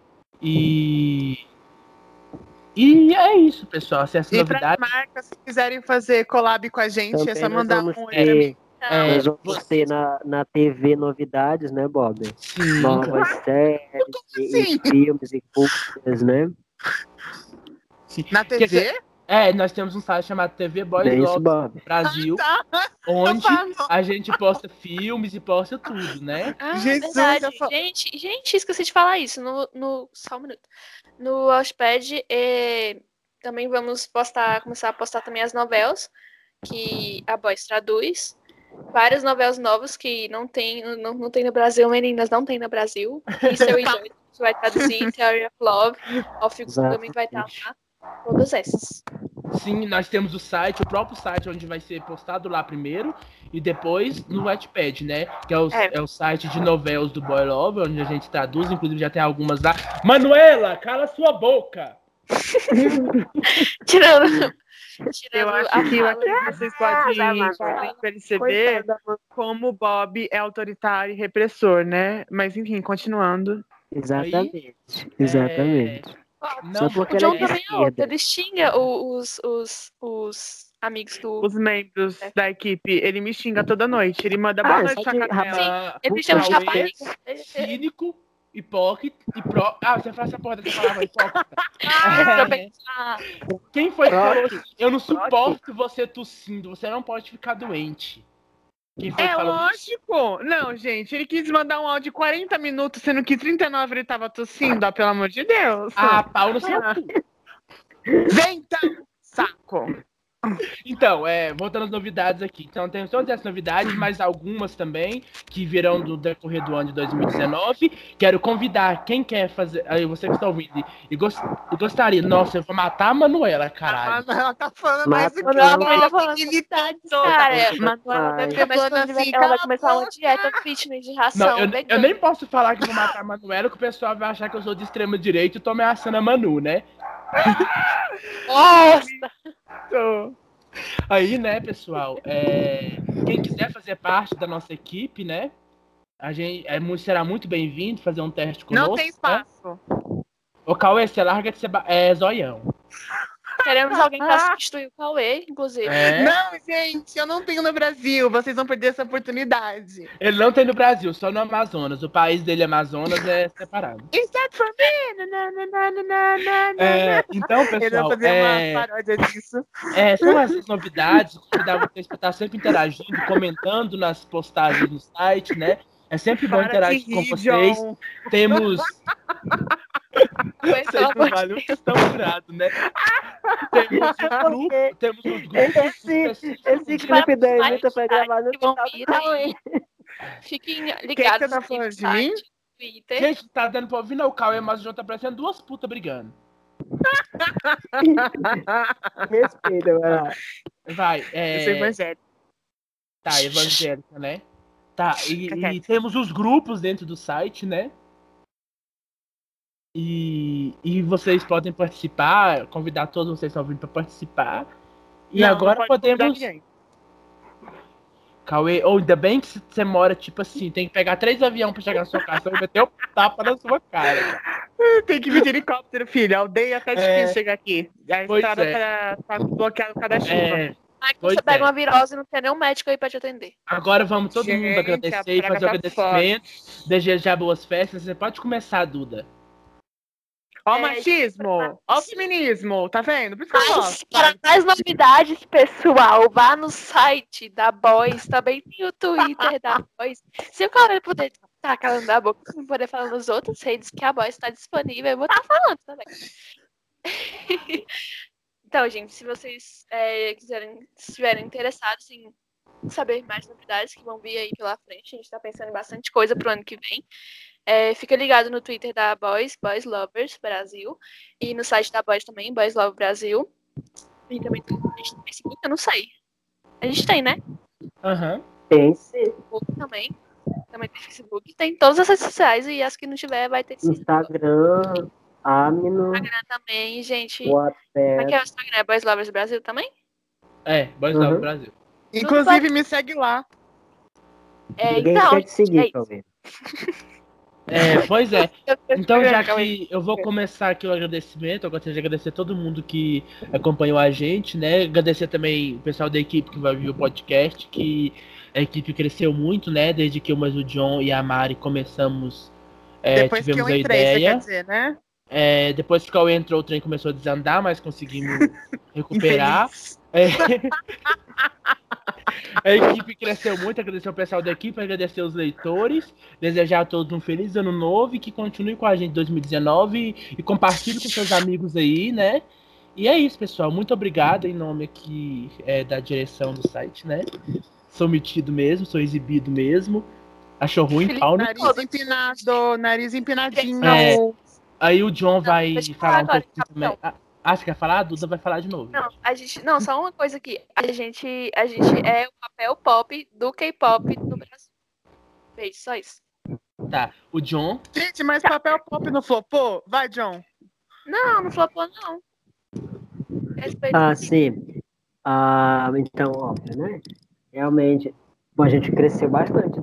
E é isso, pessoal. Essa novidade. Para as marcas, se quiserem fazer collab com a gente, também é só mandar um nós vamos ter na TV novidades, né, Bob? Sim. Novas séries, e filmes e curtas, né? Sim. Na TV? Nós temos um site chamado TV Boys Vlogs Brasil, onde a gente posta filmes e posta tudo, né? Jesus, verdade. Gente, esqueci de falar isso. Só um minuto. No Watchpad também vamos começar a postar também as novelas que a Boys traduz. Várias novelas novas que não tem no Brasil, meninas, não tem no Brasil. Isso é o idiota, que vai traduzir, Theory of Love, of também vai estar lá. Todas essas. Sim, nós temos o próprio site onde vai ser postado lá primeiro e depois no Wattpad, né? Que é o site de novelas do Boy Love, onde a gente traduz, inclusive já tem algumas lá. Manuela, cala sua boca! Tirando eu acho que vocês podem perceber como o Bob é autoritário e repressor, né? Mas enfim, continuando. Exatamente. Não, o John também é outro. Ele xinga os amigos do... Os membros da equipe. Ele me xinga toda noite. Ele manda boa noite pra Sim, ele chama de rapaz. Cínico, hipócrita e você fala essa porra dessa palavra hipócrita. Quem foi que falou assim? Eu não suporto você tossindo. Você não pode ficar doente. Lógico. Não, gente, ele quis mandar um áudio de 40 minutos, sendo que 39 ele tava tossindo, pelo amor de Deus. Pau no seu cu. Vem, então, saco. Então, voltando às novidades aqui. Então, tem todas essas novidades, mais algumas também, que virão do decorrer do ano de 2019. Quero convidar quem quer fazer. Aí, você que está ouvindo e gostaria. Nossa, eu vou matar a Manuela, caralho. Ela tá falando mais do que Manuela deve ter plano assim. Ela vai começar uma dieta fitness de ração. Não, eu nem posso falar que vou matar a Manuela, que o pessoal vai achar que eu sou de extrema direita e tô ameaçando a Manu, né? Nossa! Aí, né, pessoal, quem quiser fazer parte da nossa equipe, né, a gente será muito bem-vindo fazer um teste conosco. Não tem espaço. Ô, Cauê, você larga de ser zoião. Queremos alguém pra substituir o Cauê, inclusive. Não, gente, eu não tenho no Brasil. Vocês vão perder essa oportunidade. Ele não tem no Brasil, só no Amazonas. O país dele, Amazonas, é separado. Except for me. Então, Ele vai pessoal, fazer uma paródia disso. são essas novidades. Convidar vocês para estar sempre interagindo, comentando nas postagens no site, né? É sempre bom Para interagir de com rir, vocês. John. Temos. Mas, Vocês pelo não amor de valem o que Deus. estão furados, né? Temos uns grupos específicos. Esse Vai clipe da lá Anitta no foi gravado no que vão final vir do Cauê. Fiquem Que ligados você tá aqui falando no de mim? site, Twitter. Gente, tá dando pra ouvir não, o Cauê, mas o João tá parecendo duas putas brigando. Respeita, vai lá. Vai, Eu sou evangélica. Tá, evangélica, né? Tá, e temos os grupos dentro do site, né? E vocês podem participar, convidar todos vocês que estão vindo pra participar. E Não, agora não pode convidar podemos. ninguém. Cauê, ou ainda bem que você mora, tipo assim, tem que pegar 3 aviões pra chegar na sua casa e meter o tapa na sua cara. Cara. Tem que vir de helicóptero, filho. A aldeia tá difícil chegar aqui. A Pois estrada tá bloqueada por causa da chuva. Ai, que Pois você pega é. uma virose e não tem nenhum médico aí pra te atender. Agora vamos todo mundo Gente, agradecer a e praga fazer o tá agradecimento, desejar boas festas. Você pode começar, Duda. Ó o machismo, ó o feminismo, tá vendo? Por isso que eu Mas, gosto. para mais novidades, pessoal, vá no site da Boys, também tem o Twitter da Boys. Se o cara puder estar calando a boca, não poder falar nas outras redes que a Boys está disponível, eu vou estar falando também. Então, gente, se vocês estiverem interessados em saber mais novidades que vão vir aí pela frente, a gente está pensando em bastante coisa pro ano que vem. Fica ligado no Twitter da Boys, Boys Lovers Brasil, e no site da Boys também, Boys Love Brasil. E também a gente tem Facebook, eu não sei. A gente tem, né? Aham. Tem sim. Facebook também. Também tem Facebook. Tem todas as redes sociais e as que não tiver vai ter sim. Instagram, Amino, Instagram também, gente. Como é WhatsApp. que é o Instagram? É Boys Lovers Brasil também? Boys Love Uhum. Brasil. Inclusive, me segue lá. Ninguém Então, quer te seguir, é Cauê. Pois é. Então, já Calma que eu vou começar aqui o agradecimento, eu gostaria de agradecer todo mundo que acompanhou a gente, né? Agradecer também o pessoal da equipe que vai ouvir o podcast, que a equipe cresceu muito, né? Desde que eu, mas o John e a Mari começamos, Depois que tivemos eu a entrei, você ideia. quer dizer, né? Depois que o Cauê entrou, o trem começou a desandar, mas conseguimos recuperar. Infeliz. A equipe cresceu muito, agradecer ao pessoal da equipe, agradecer os leitores, desejar a todos um feliz ano novo e que continue com a gente em 2019 e compartilhe com seus amigos aí, né? E é isso, pessoal. Muito obrigado em nome aqui da direção do site, né? Sou metido mesmo, sou exibido mesmo. Achou ruim, Felipe, pau no... Nariz empinadinho. Aí o John vai deixa eu falar falar um agora, pouquinho também. Você quer falar? A Duda vai falar de novo. Não, só uma coisa aqui. A gente é o papel pop do K-pop no Brasil. Beijo, só isso. Tá, o John. Gente, mas papel pop não flopou? Vai, John. Não flopou, não. Respeito. Sim. Então, óbvio, né? Realmente, a gente cresceu bastante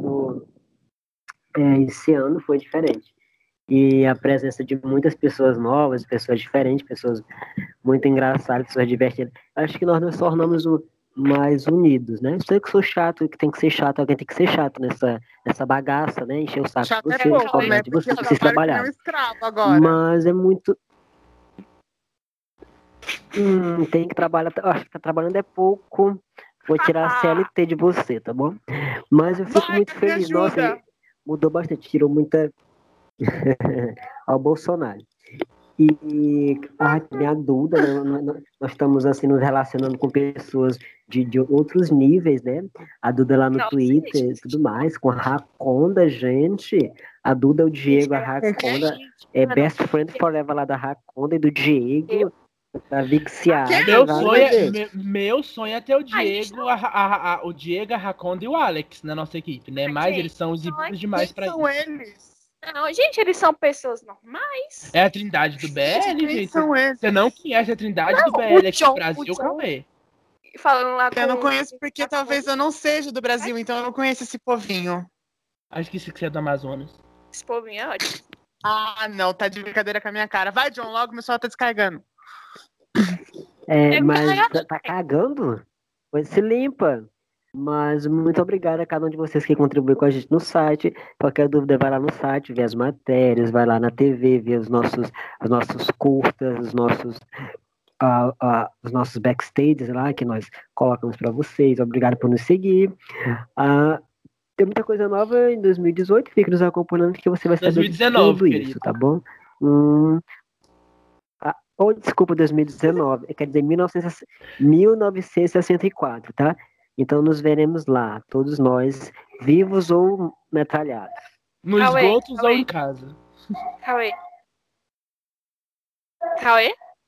esse ano, foi diferente. E a presença de muitas pessoas novas, pessoas diferentes, pessoas muito engraçadas, pessoas divertidas. Acho que nós nos tornamos mais unidos, né? Sei que sou chato, que tem que ser chato, alguém tem que ser chato nessa bagaça, né? Encher o saco Chato de é vocês, pouco, cobrar né? de Porque vocês, eu vocês trabalho que nem trabalharem. um escravo agora. Mas é muito... tem que trabalhar, acho que tá trabalhando é pouco. Vou tirar a CLT de você, tá bom? Mas eu fico muito feliz. Nossa, mudou bastante, tirou muita ao Bolsonaro. E também a Duda, né? Nós estamos assim nos relacionando com pessoas de outros níveis, né? A Duda lá no Twitter e tudo mais, com a Raconda, gente. A Duda, o Diego, a Raconda, best friend forever lá da Raconda e do Diego. Tá viciado. Meu sonho é ter o Diego, o Diego, a Raconda e o Alex na nossa equipe, né? Mas eles são exibidos demais pra isso. Quem são eles? Não, gente, eles são pessoas normais. É a Trindade do BL, Quem gente. são eles? Você não conhece a Trindade do BL aqui no Brasil, Cauê? Falando lá Eu não conheço porque talvez eu não seja do Brasil, então eu não conheço esse povinho. Acho que isso que você é do Amazonas. Esse povinho é ótimo. Ah, não, tá de brincadeira com a minha cara. Vai, John, logo meu celular tá descarregando. Mas tá cagando? Pois se limpa. Mas muito obrigado a cada um de vocês que contribui com a gente no site. Qualquer dúvida, vai lá no site, vê as matérias, vai lá na TV, vê os nossos curtas, os nossos backstages lá que nós colocamos para vocês. Obrigado por nos seguir. Tem muita coisa nova em 2018. Fique nos acompanhando que você vai saber 2019, tudo isso, tá bom? Desculpa, 2019. Quer dizer, 1964, tá? Então nos veremos lá, todos nós, vivos ou metralhados. No esgoto ou em casa. Cauê?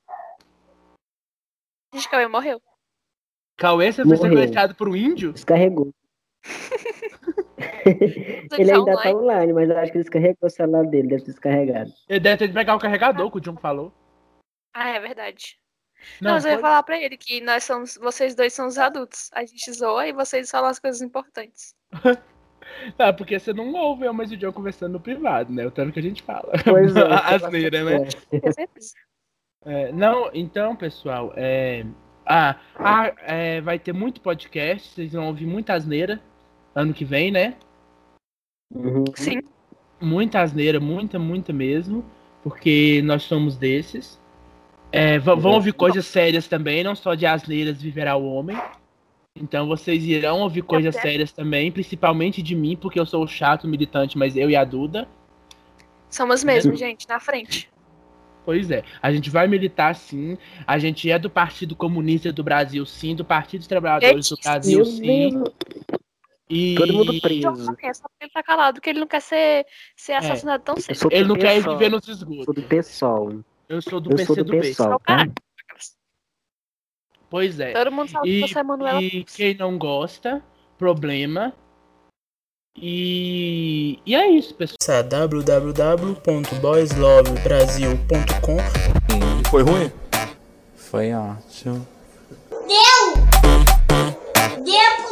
Gente, Cauê morreu. Cauê, você foi sequestrado por um índio? Descarregou. Ele ainda tá online, mas eu acho que ele descarregou o celular dele, deve ter descarregado. Ele deve ter de pegar o carregador que o John falou. É verdade. Não, mas eu ia falar pra ele que vocês dois são os adultos. A gente zoa e vocês falam as coisas importantes. Porque você não ouve eu, mas o John conversando no privado, né? O tanto que a gente fala. Pois é. Asneira, né? Não, então, pessoal, vai ter muito podcast, vocês vão ouvir muita asneira ano que vem, né? Sim. Muita asneira, muita mesmo, porque nós somos desses. Vão ouvir coisas sérias também, não só de asneiras viverá o homem. Então vocês irão ouvir coisas sérias também, principalmente de mim, porque eu sou o chato militante, mas eu e a Duda. Somos mesmo, gente, na frente. Pois é, a gente vai militar sim, a gente é do Partido Comunista do Brasil sim, do Partido dos Trabalhadores do Brasil sim. E... todo mundo preso. É só porque ele tá calado, que ele não quer ser assassinado tão cedo. Ele não quer viver nos esgotos. Sou do PSOL. Eu sou do PCdoB. Tá? Pois é. Todo mundo sabe que você é Manuela. E quem não gosta, problema. E é isso, pessoal. www.boyslovebrasil.com. Foi ruim? Foi ótimo. Deu!